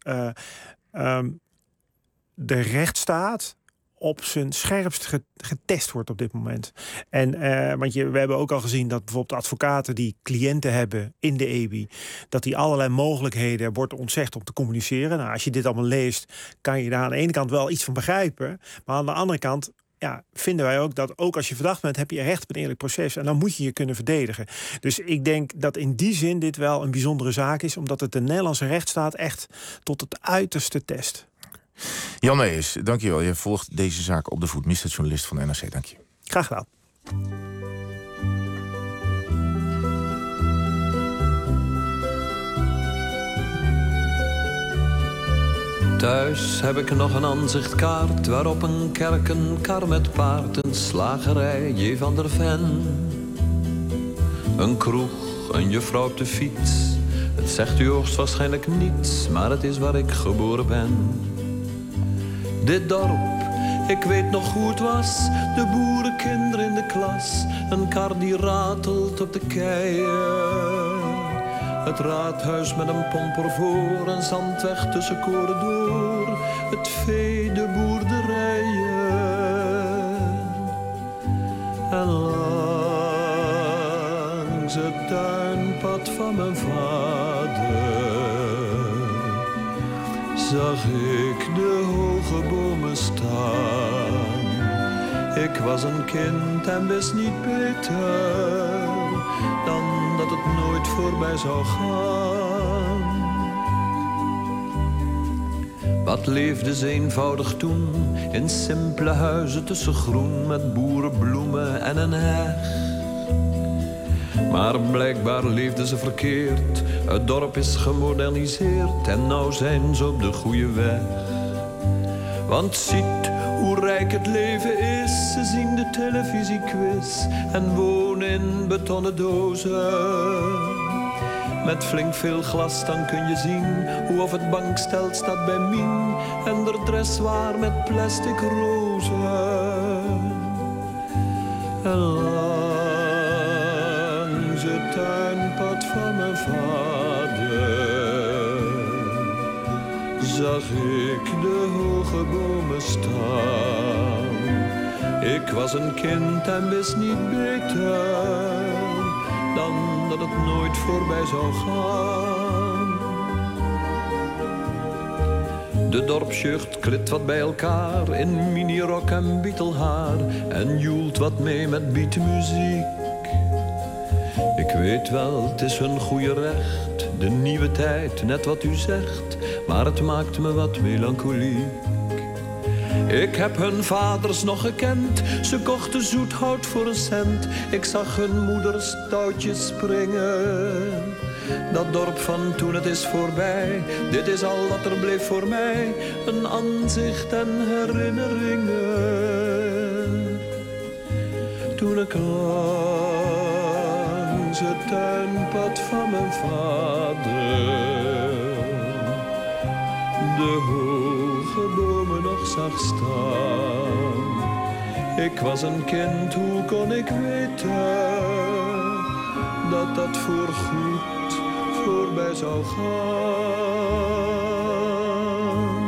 de rechtsstaat op zijn scherpst getest wordt op dit moment. En want we hebben ook al gezien dat bijvoorbeeld advocaten die cliënten hebben in de EBI, dat die allerlei mogelijkheden wordt ontzegd om te communiceren. Nou, als je dit allemaal leest, kan je daar aan de ene kant wel iets van begrijpen, maar aan de andere kant vinden wij ook dat ook als je verdacht bent, heb je recht op een eerlijk proces en dan moet je je kunnen verdedigen. Dus ik denk dat in die zin dit wel een bijzondere zaak is, omdat het de Nederlandse rechtsstaat echt tot het uiterste test. Jan Meijers, dankjewel. Je volgt deze zaak op de voet. Misdaadjournalist van de NRC, dank je. Graag gedaan. Thuis heb ik nog een aanzichtkaart waarop een kerk, een kar met paard, een slagerij, J. van der Ven. Een kroeg, een juffrouw op de fiets. Het zegt u hoogstwaarschijnlijk niets, maar het is waar ik geboren ben. Dit dorp, ik weet nog hoe het was, de boerenkinderen in de klas. Een kar die ratelt op de keien. Het raadhuis met een pomper voor, een zandweg tussen koren door. Het vee, de boerderijen. En langs het tuinpad van mijn vader zag ik de hoge bomen staan. Ik was een kind en wist niet beter dan dat het nooit voorbij zou gaan. Wat leefde ze eenvoudig toen, in simpele huizen tussen groen, met boerenbloemen en een heg. Maar blijkbaar leefden ze verkeerd, het dorp is gemoderniseerd en nou zijn ze op de goede weg. Want ziet hoe rijk het leven is, ze zien de televisiequiz en wonen in betonnen dozen. Met flink veel glas dan kun je zien hoe of het bankstel staat bij Mien en de dressoir met plastic rozen. En langs het tuinpad van mijn vader zag ik de hoge bomen staan. Ik was een kind en wist niet beter dan dat het nooit voorbij zou gaan. De dorpsjeugd klit wat bij elkaar in minirok en bietelhaar en joelt wat mee met beatmuziek. Ik weet wel, het is hun goede recht, de nieuwe tijd, net wat u zegt, maar het maakt me wat melancholiek. Ik heb hun vaders nog gekend, ze kochten zoethout voor een cent. Ik zag hun moeders touwtjes springen. Dat dorp van toen, het is voorbij, dit is al wat er bleef voor mij. Een aanzicht en herinneringen. Toen ik langs het tuinpad van mijn vader de hoge bomen nog zag staan. Ik was een kind, hoe kon ik weten dat dat voorgoed voorbij zou gaan?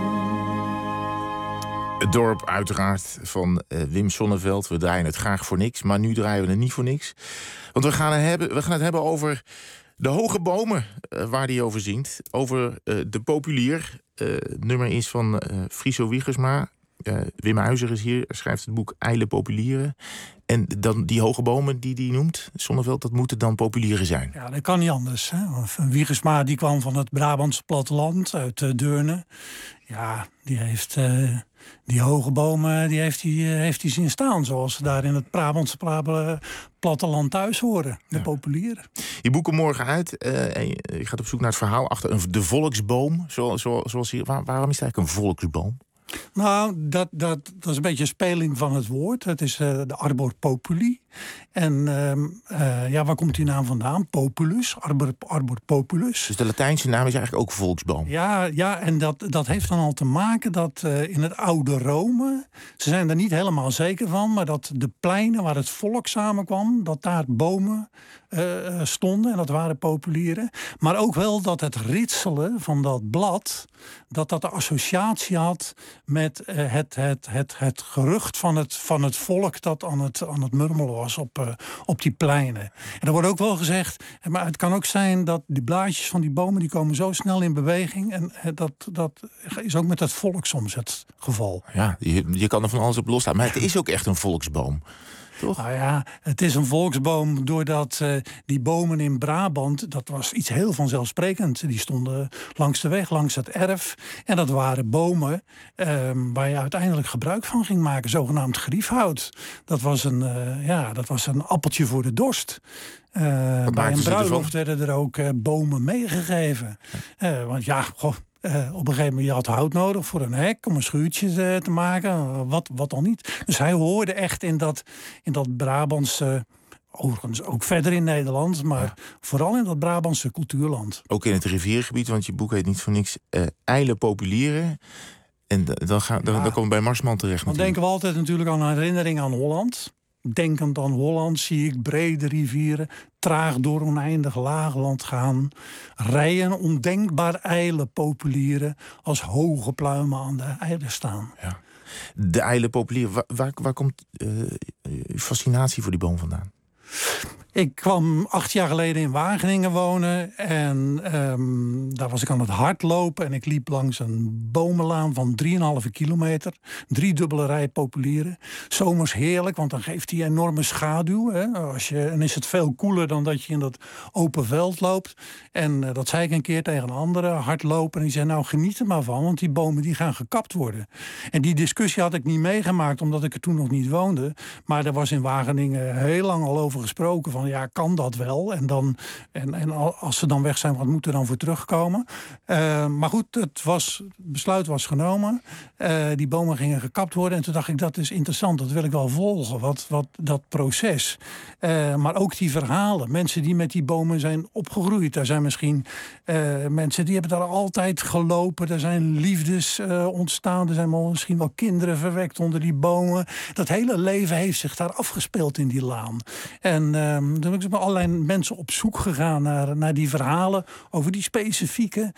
Het dorp uiteraard van Wim Sonneveld. We draaien het graag voor niks, maar nu draaien we het niet voor niks. Want we gaan het hebben over de hoge bomen waar hij over zingt. Over de populier. Het nummer is van Friso Wiegersma. Wim Huizer is hier, schrijft het boek Eile Populieren. En dan die hoge bomen die hij noemt, Sonneveld, dat moeten dan populieren zijn. Ja, dat kan niet anders. Hè? Wiegersma die kwam van het Brabantse platteland, uit Deurne. Ja, die heeft die hoge bomen heeft hij zien staan, zoals ze daar in het Brabantse platteland thuis horen. De populieren. Je boek komt morgen uit. En je gaat op zoek naar het verhaal achter de volksboom. Zoals hier. Waarom is het eigenlijk een volksboom? Nou, dat is een beetje een speling van het woord. Het is de arbor populi. En waar komt die naam vandaan? Populus, arbor populus. Dus de Latijnse naam is eigenlijk ook volksboom. Ja, en dat heeft dan al te maken dat in het oude Rome, ze zijn er niet helemaal zeker van, maar dat de pleinen waar het volk samenkwam, dat daar bomen stonden en dat waren populieren. Maar ook wel dat het ritselen van dat blad, dat de associatie had met het gerucht van het volk dat aan het murmelen was op die pleinen. En er wordt ook wel gezegd, maar het kan ook zijn dat die blaadjes van die bomen die komen zo snel in beweging. En dat is ook met het volk soms het geval. Ja, je kan er van alles op losstaan. Maar het is ook echt een volksboom. Toch? Nou ja, het is een volksboom doordat die bomen in Brabant, dat was iets heel vanzelfsprekend. Die stonden langs de weg, langs het erf. En dat waren bomen waar je uiteindelijk gebruik van ging maken. Zogenaamd griefhout. Dat was een appeltje voor de dorst. Bij een bruiloft werden er ook bomen meegegeven. Want ja, op een gegeven moment je had hout nodig voor een hek, om een schuurtje te maken, wat dan niet. Dus hij hoorde echt in dat Brabantse, overigens ook verder in Nederland, maar vooral in dat Brabantse cultuurland. Ook in het riviergebied, want je boek heet niet voor niks Eile Populieren. En dan komen we bij Marsman terecht. Dan denken we altijd natuurlijk aan een herinnering aan Holland. Denkend aan Holland zie ik brede rivieren traag door oneindig laagland gaan. Rijen ondenkbaar eile populieren als hoge pluimen aan de eile staan. Ja. De eile populieren, waar komt fascinatie voor die boom vandaan? Ik kwam 8 jaar geleden in Wageningen wonen en daar was ik aan het hardlopen. En ik liep langs een bomenlaan van 3,5 kilometer. 3 dubbele rij populieren. Zomers heerlijk, want dan geeft die enorme schaduw. Hè. En is het veel koeler dan dat je in dat open veld loopt. En dat zei ik een keer tegen een andere hardloper. En die zei, nou geniet er maar van, want die bomen die gaan gekapt worden. En die discussie had ik niet meegemaakt, omdat ik er toen nog niet woonde. Maar er was in Wageningen heel lang al over gesproken van, ja, kan dat wel? En als ze dan weg zijn, wat moet er dan voor terugkomen? Maar goed, het besluit was genomen. Die bomen gingen gekapt worden. En toen dacht ik, dat is interessant, dat wil ik wel volgen. Wat dat proces. Maar ook die verhalen. Mensen die met die bomen zijn opgegroeid. Daar zijn misschien mensen die hebben daar altijd gelopen. Er zijn liefdes ontstaan. Er zijn misschien wel kinderen verwekt onder die bomen. Dat hele leven heeft zich daar afgespeeld in die laan. En toen ben ik met allerlei mensen op zoek gegaan naar die verhalen over die specifieke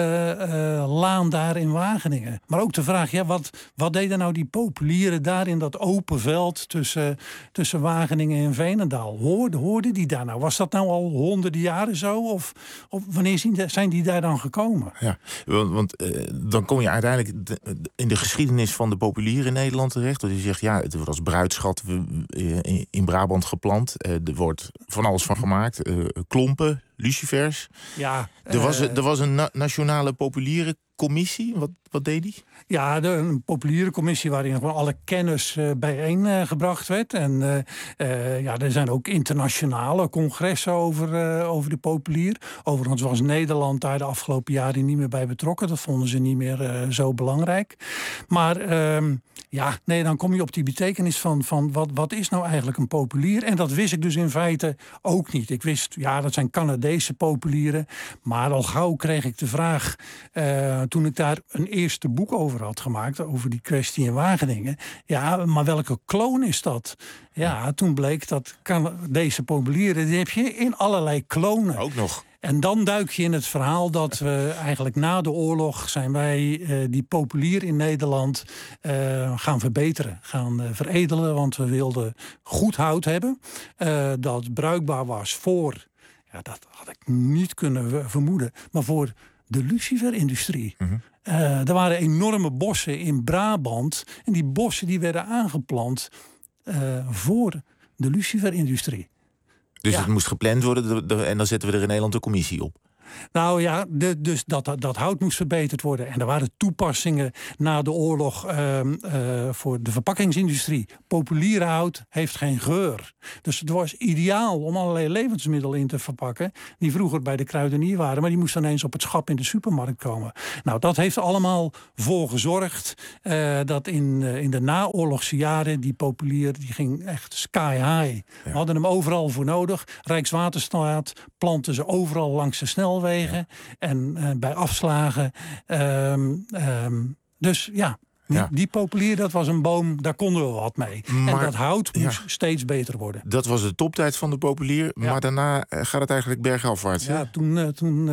laan daar in Wageningen. Maar ook de vraag, ja, wat deden nou die populieren daar in dat open veld tussen Wageningen en Veenendaal? Hoorden die daar nou? Was dat nou al honderden jaren zo? Of wanneer zijn die daar dan gekomen? Ja, want dan kom je uiteindelijk in de geschiedenis van de populieren in Nederland terecht. Dat je zegt, ja, het wordt als bruidschat in Brabant geplant. Er wordt van alles van gemaakt. Klompen, lucifers. Ja, er was een nationale populiere commissie. Wat deed die? Ja, een populiere commissie waarin gewoon alle kennis bijeengebracht werd. En er zijn ook internationale congressen over de populier. Overigens was Nederland daar de afgelopen jaren niet meer bij betrokken. Dat vonden ze niet meer zo belangrijk. Maar dan kom je op die betekenis van wat is nou eigenlijk een populier? En dat wist ik dus in feite ook niet. Ik wist, ja, dat zijn Canadese populieren. Maar al gauw kreeg ik de vraag, toen ik daar een eerste boek over had gemaakt, over die kwestie in Wageningen. Ja, maar welke kloon is dat? Ja, toen bleek dat deze populieren, die heb je in allerlei klonen. Ook nog. En dan duik je in het verhaal dat we eigenlijk na de oorlog zijn wij die populier in Nederland gaan verbeteren, gaan veredelen. Want we wilden goed hout hebben dat bruikbaar was voor, ja, dat had ik niet kunnen vermoeden, maar voor de luciferindustrie. Er waren enorme bossen in Brabant en die bossen die werden aangeplant voor de luciferindustrie. Dus het moest gepland worden en dan zetten we er in Nederland een commissie op. Nou ja, dus dat hout moest verbeterd worden. En er waren toepassingen na de oorlog voor de verpakkingsindustrie. Populiere hout heeft geen geur. Dus het was ideaal om allerlei levensmiddelen in te verpakken die vroeger bij de kruidenier waren, maar die moesten ineens op het schap in de supermarkt komen. Nou, dat heeft allemaal voor gezorgd dat in de naoorlogse jaren die populier, die ging echt sky high. Ja. We hadden hem overal voor nodig. Rijkswaterstaat planten ze overal langs de snelwegen. En bij afslagen. Dus ja, die populier, dat was een boom, daar konden we wat mee. Maar, en dat hout moest steeds beter worden. Dat was de toptijd van de populier, maar daarna gaat het eigenlijk bergafwaarts. Ja, toen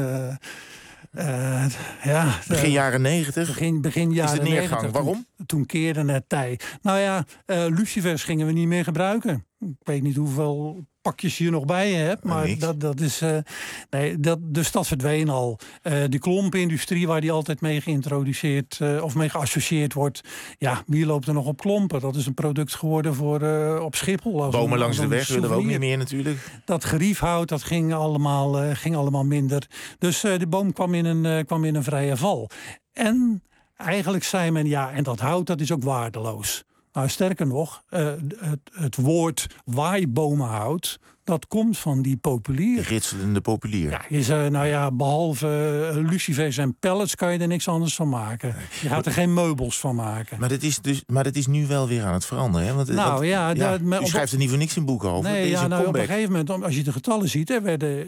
begin jaren 90? Begin jaren is de neergang. 90, Waarom? Toen keerde het tij. Nou ja, lucifers gingen we niet meer gebruiken. Ik weet niet hoeveel pakjes je nog bij je hebt, maar dat is dus dat verdween al. De klompenindustrie waar die altijd mee geïntroduceerd of mee geassocieerd wordt. Ja, wie loopt er nog op klompen? Dat is een product geworden voor op Schiphol. Bomen langs de weg willen we ook niet meer natuurlijk. Dat geriefhout, dat ging allemaal minder. Dus de boom kwam in een vrije val. En eigenlijk zei men, ja, en dat hout, dat is ook waardeloos. Nou, sterker nog, het woord waaibomenhout, dat komt van die populier. De ritselende populier. Ja, je zei, nou ja, behalve lucifers en pellets kan je er niks anders van maken. Je gaat er geen meubels van maken. Maar dat is nu wel weer aan het veranderen. Hè? Je schrijft er niet voor niks in boeken over. Nee, op een gegeven moment, als je de getallen ziet, er werden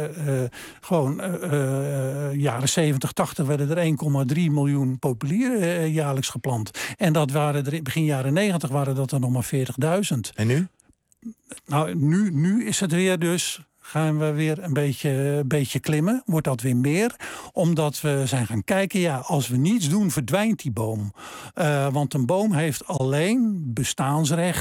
jaren 70, 80 werden er 1,3 miljoen populieren jaarlijks geplant. En dat waren er begin jaren 90 waren dat er nog maar 40.000. En nu? Nou, nu is het weer dus, gaan we weer een beetje klimmen. Wordt dat weer meer. Omdat we zijn gaan kijken, ja, als we niets doen, verdwijnt die boom. Want een boom heeft alleen bestaansrecht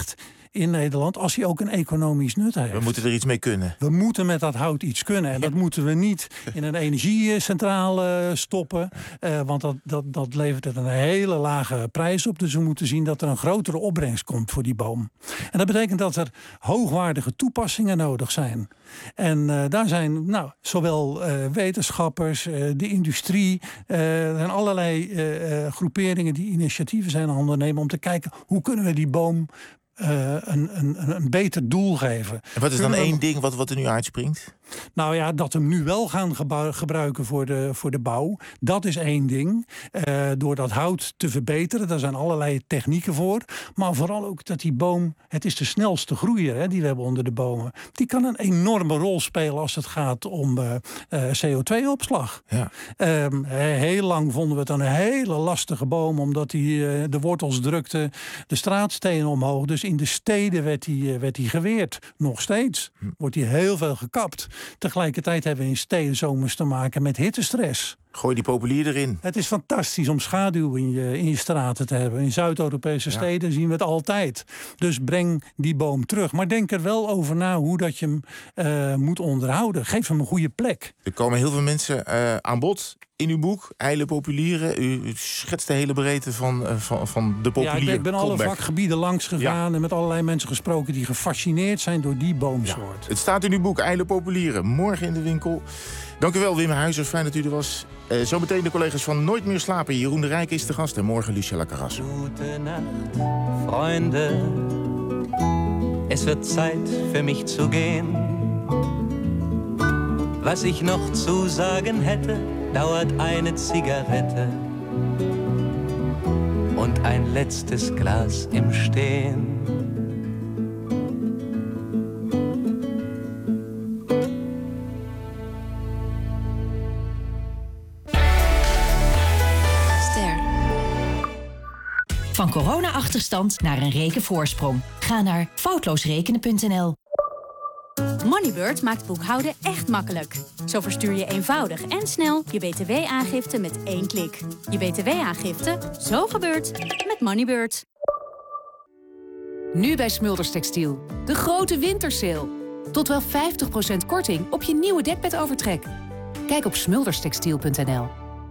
in Nederland als hij ook een economisch nut heeft. We moeten er iets mee kunnen. We moeten met dat hout iets kunnen. En dat moeten we niet in een energiecentrale stoppen. Want dat levert een hele lage prijs op. Dus we moeten zien dat er een grotere opbrengst komt voor die boom. En dat betekent dat er hoogwaardige toepassingen nodig zijn. En daar zijn zowel wetenschappers, de industrie... er zijn allerlei groeperingen die initiatieven zijn aan het ondernemen... om te kijken hoe kunnen we die boom een beter doel geven. En wat is dan één ding wat er nu uitspringt? Nou ja, dat we hem nu wel gaan gebruiken voor de bouw. Dat is één ding. Door dat hout te verbeteren. Daar zijn allerlei technieken voor. Maar vooral ook dat die boom... Het is de snelste groeier die we hebben onder de bomen. Die kan een enorme rol spelen als het gaat om CO2-opslag. Ja. Heel lang vonden we het een hele lastige boom. Omdat hij de wortels drukte de straatstenen omhoog. Dus in de steden werd hij geweerd. Nog steeds wordt hij heel veel gekapt. Tegelijkertijd hebben we in steden zomers te maken met hittestress. Gooi die populier erin. Het is fantastisch om schaduw in je straten te hebben. In Zuid-Europese steden zien we het altijd. Dus breng die boom terug. Maar denk er wel over na hoe dat je hem moet onderhouden. Geef hem een goede plek. Er komen heel veel mensen aan bod in uw boek. Eilen populieren. U schetst de hele breedte van de populier. Ja, ik ben alle vakgebieden langs gegaan en met allerlei mensen gesproken die gefascineerd zijn door die boomsoort. Ja. Het staat in uw boek Eilen populieren. Morgen in de winkel. Dank u wel, Wim Huizers. Fijn dat u er was. Zometeen de collega's van Nooit meer slapen. Jeroen de Rijk is de gast en morgen Lucella Carrasso. Goedenacht, Freunde. Es wird Zeit für mich zu gehen. Was ich noch zu sagen hätte, dauert eine Zigarette und ein letztes Glas im Stehen. Van corona-achterstand naar een rekenvoorsprong. Ga naar foutloosrekenen.nl. Moneybird maakt boekhouden echt makkelijk. Zo verstuur je eenvoudig en snel je btw-aangifte met 1 klik. Je btw-aangifte, zo gebeurt, met Moneybird. Nu bij Smulders Textiel. De grote wintersale. Tot wel 50% korting op je nieuwe dekbedovertrek. Kijk op smulderstextiel.nl.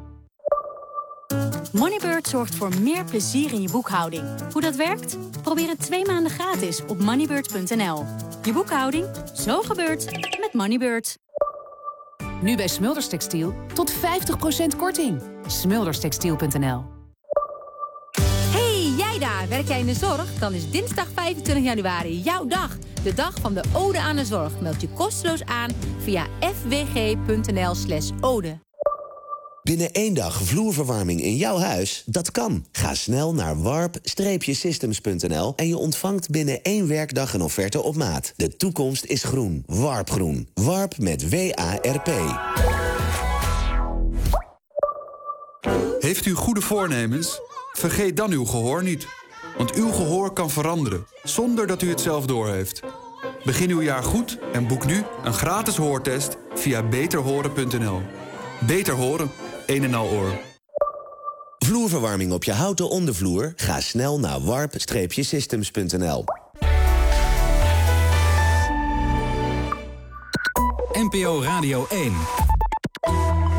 Moneybird zorgt voor meer plezier in je boekhouding. Hoe dat werkt? Probeer het 2 maanden gratis op moneybird.nl. Je boekhouding, zo gebeurt, met Moneybird. Nu bij Smulders Textiel tot 50% korting. smulderstextiel.nl. Hey, jij daar! Werk jij in de zorg? Dan is dinsdag 25 januari jouw dag. De dag van de Ode aan de Zorg. Meld je kosteloos aan via fwg.nl/ode. Binnen 1 dag vloerverwarming in jouw huis? Dat kan. Ga snel naar warp-systems.nl en je ontvangt binnen 1 werkdag een offerte op maat. De toekomst is groen. Warpgroen. Warp met W-A-R-P. Heeft u goede voornemens? Vergeet dan uw gehoor niet. Want uw gehoor kan veranderen, zonder dat u het zelf doorheeft. Begin uw jaar goed en boek nu een gratis hoortest via beterhoren.nl. Beter horen. Een en al oor. Vloerverwarming op je houten ondervloer? Ga snel naar warp-systems.nl. NPO Radio 1.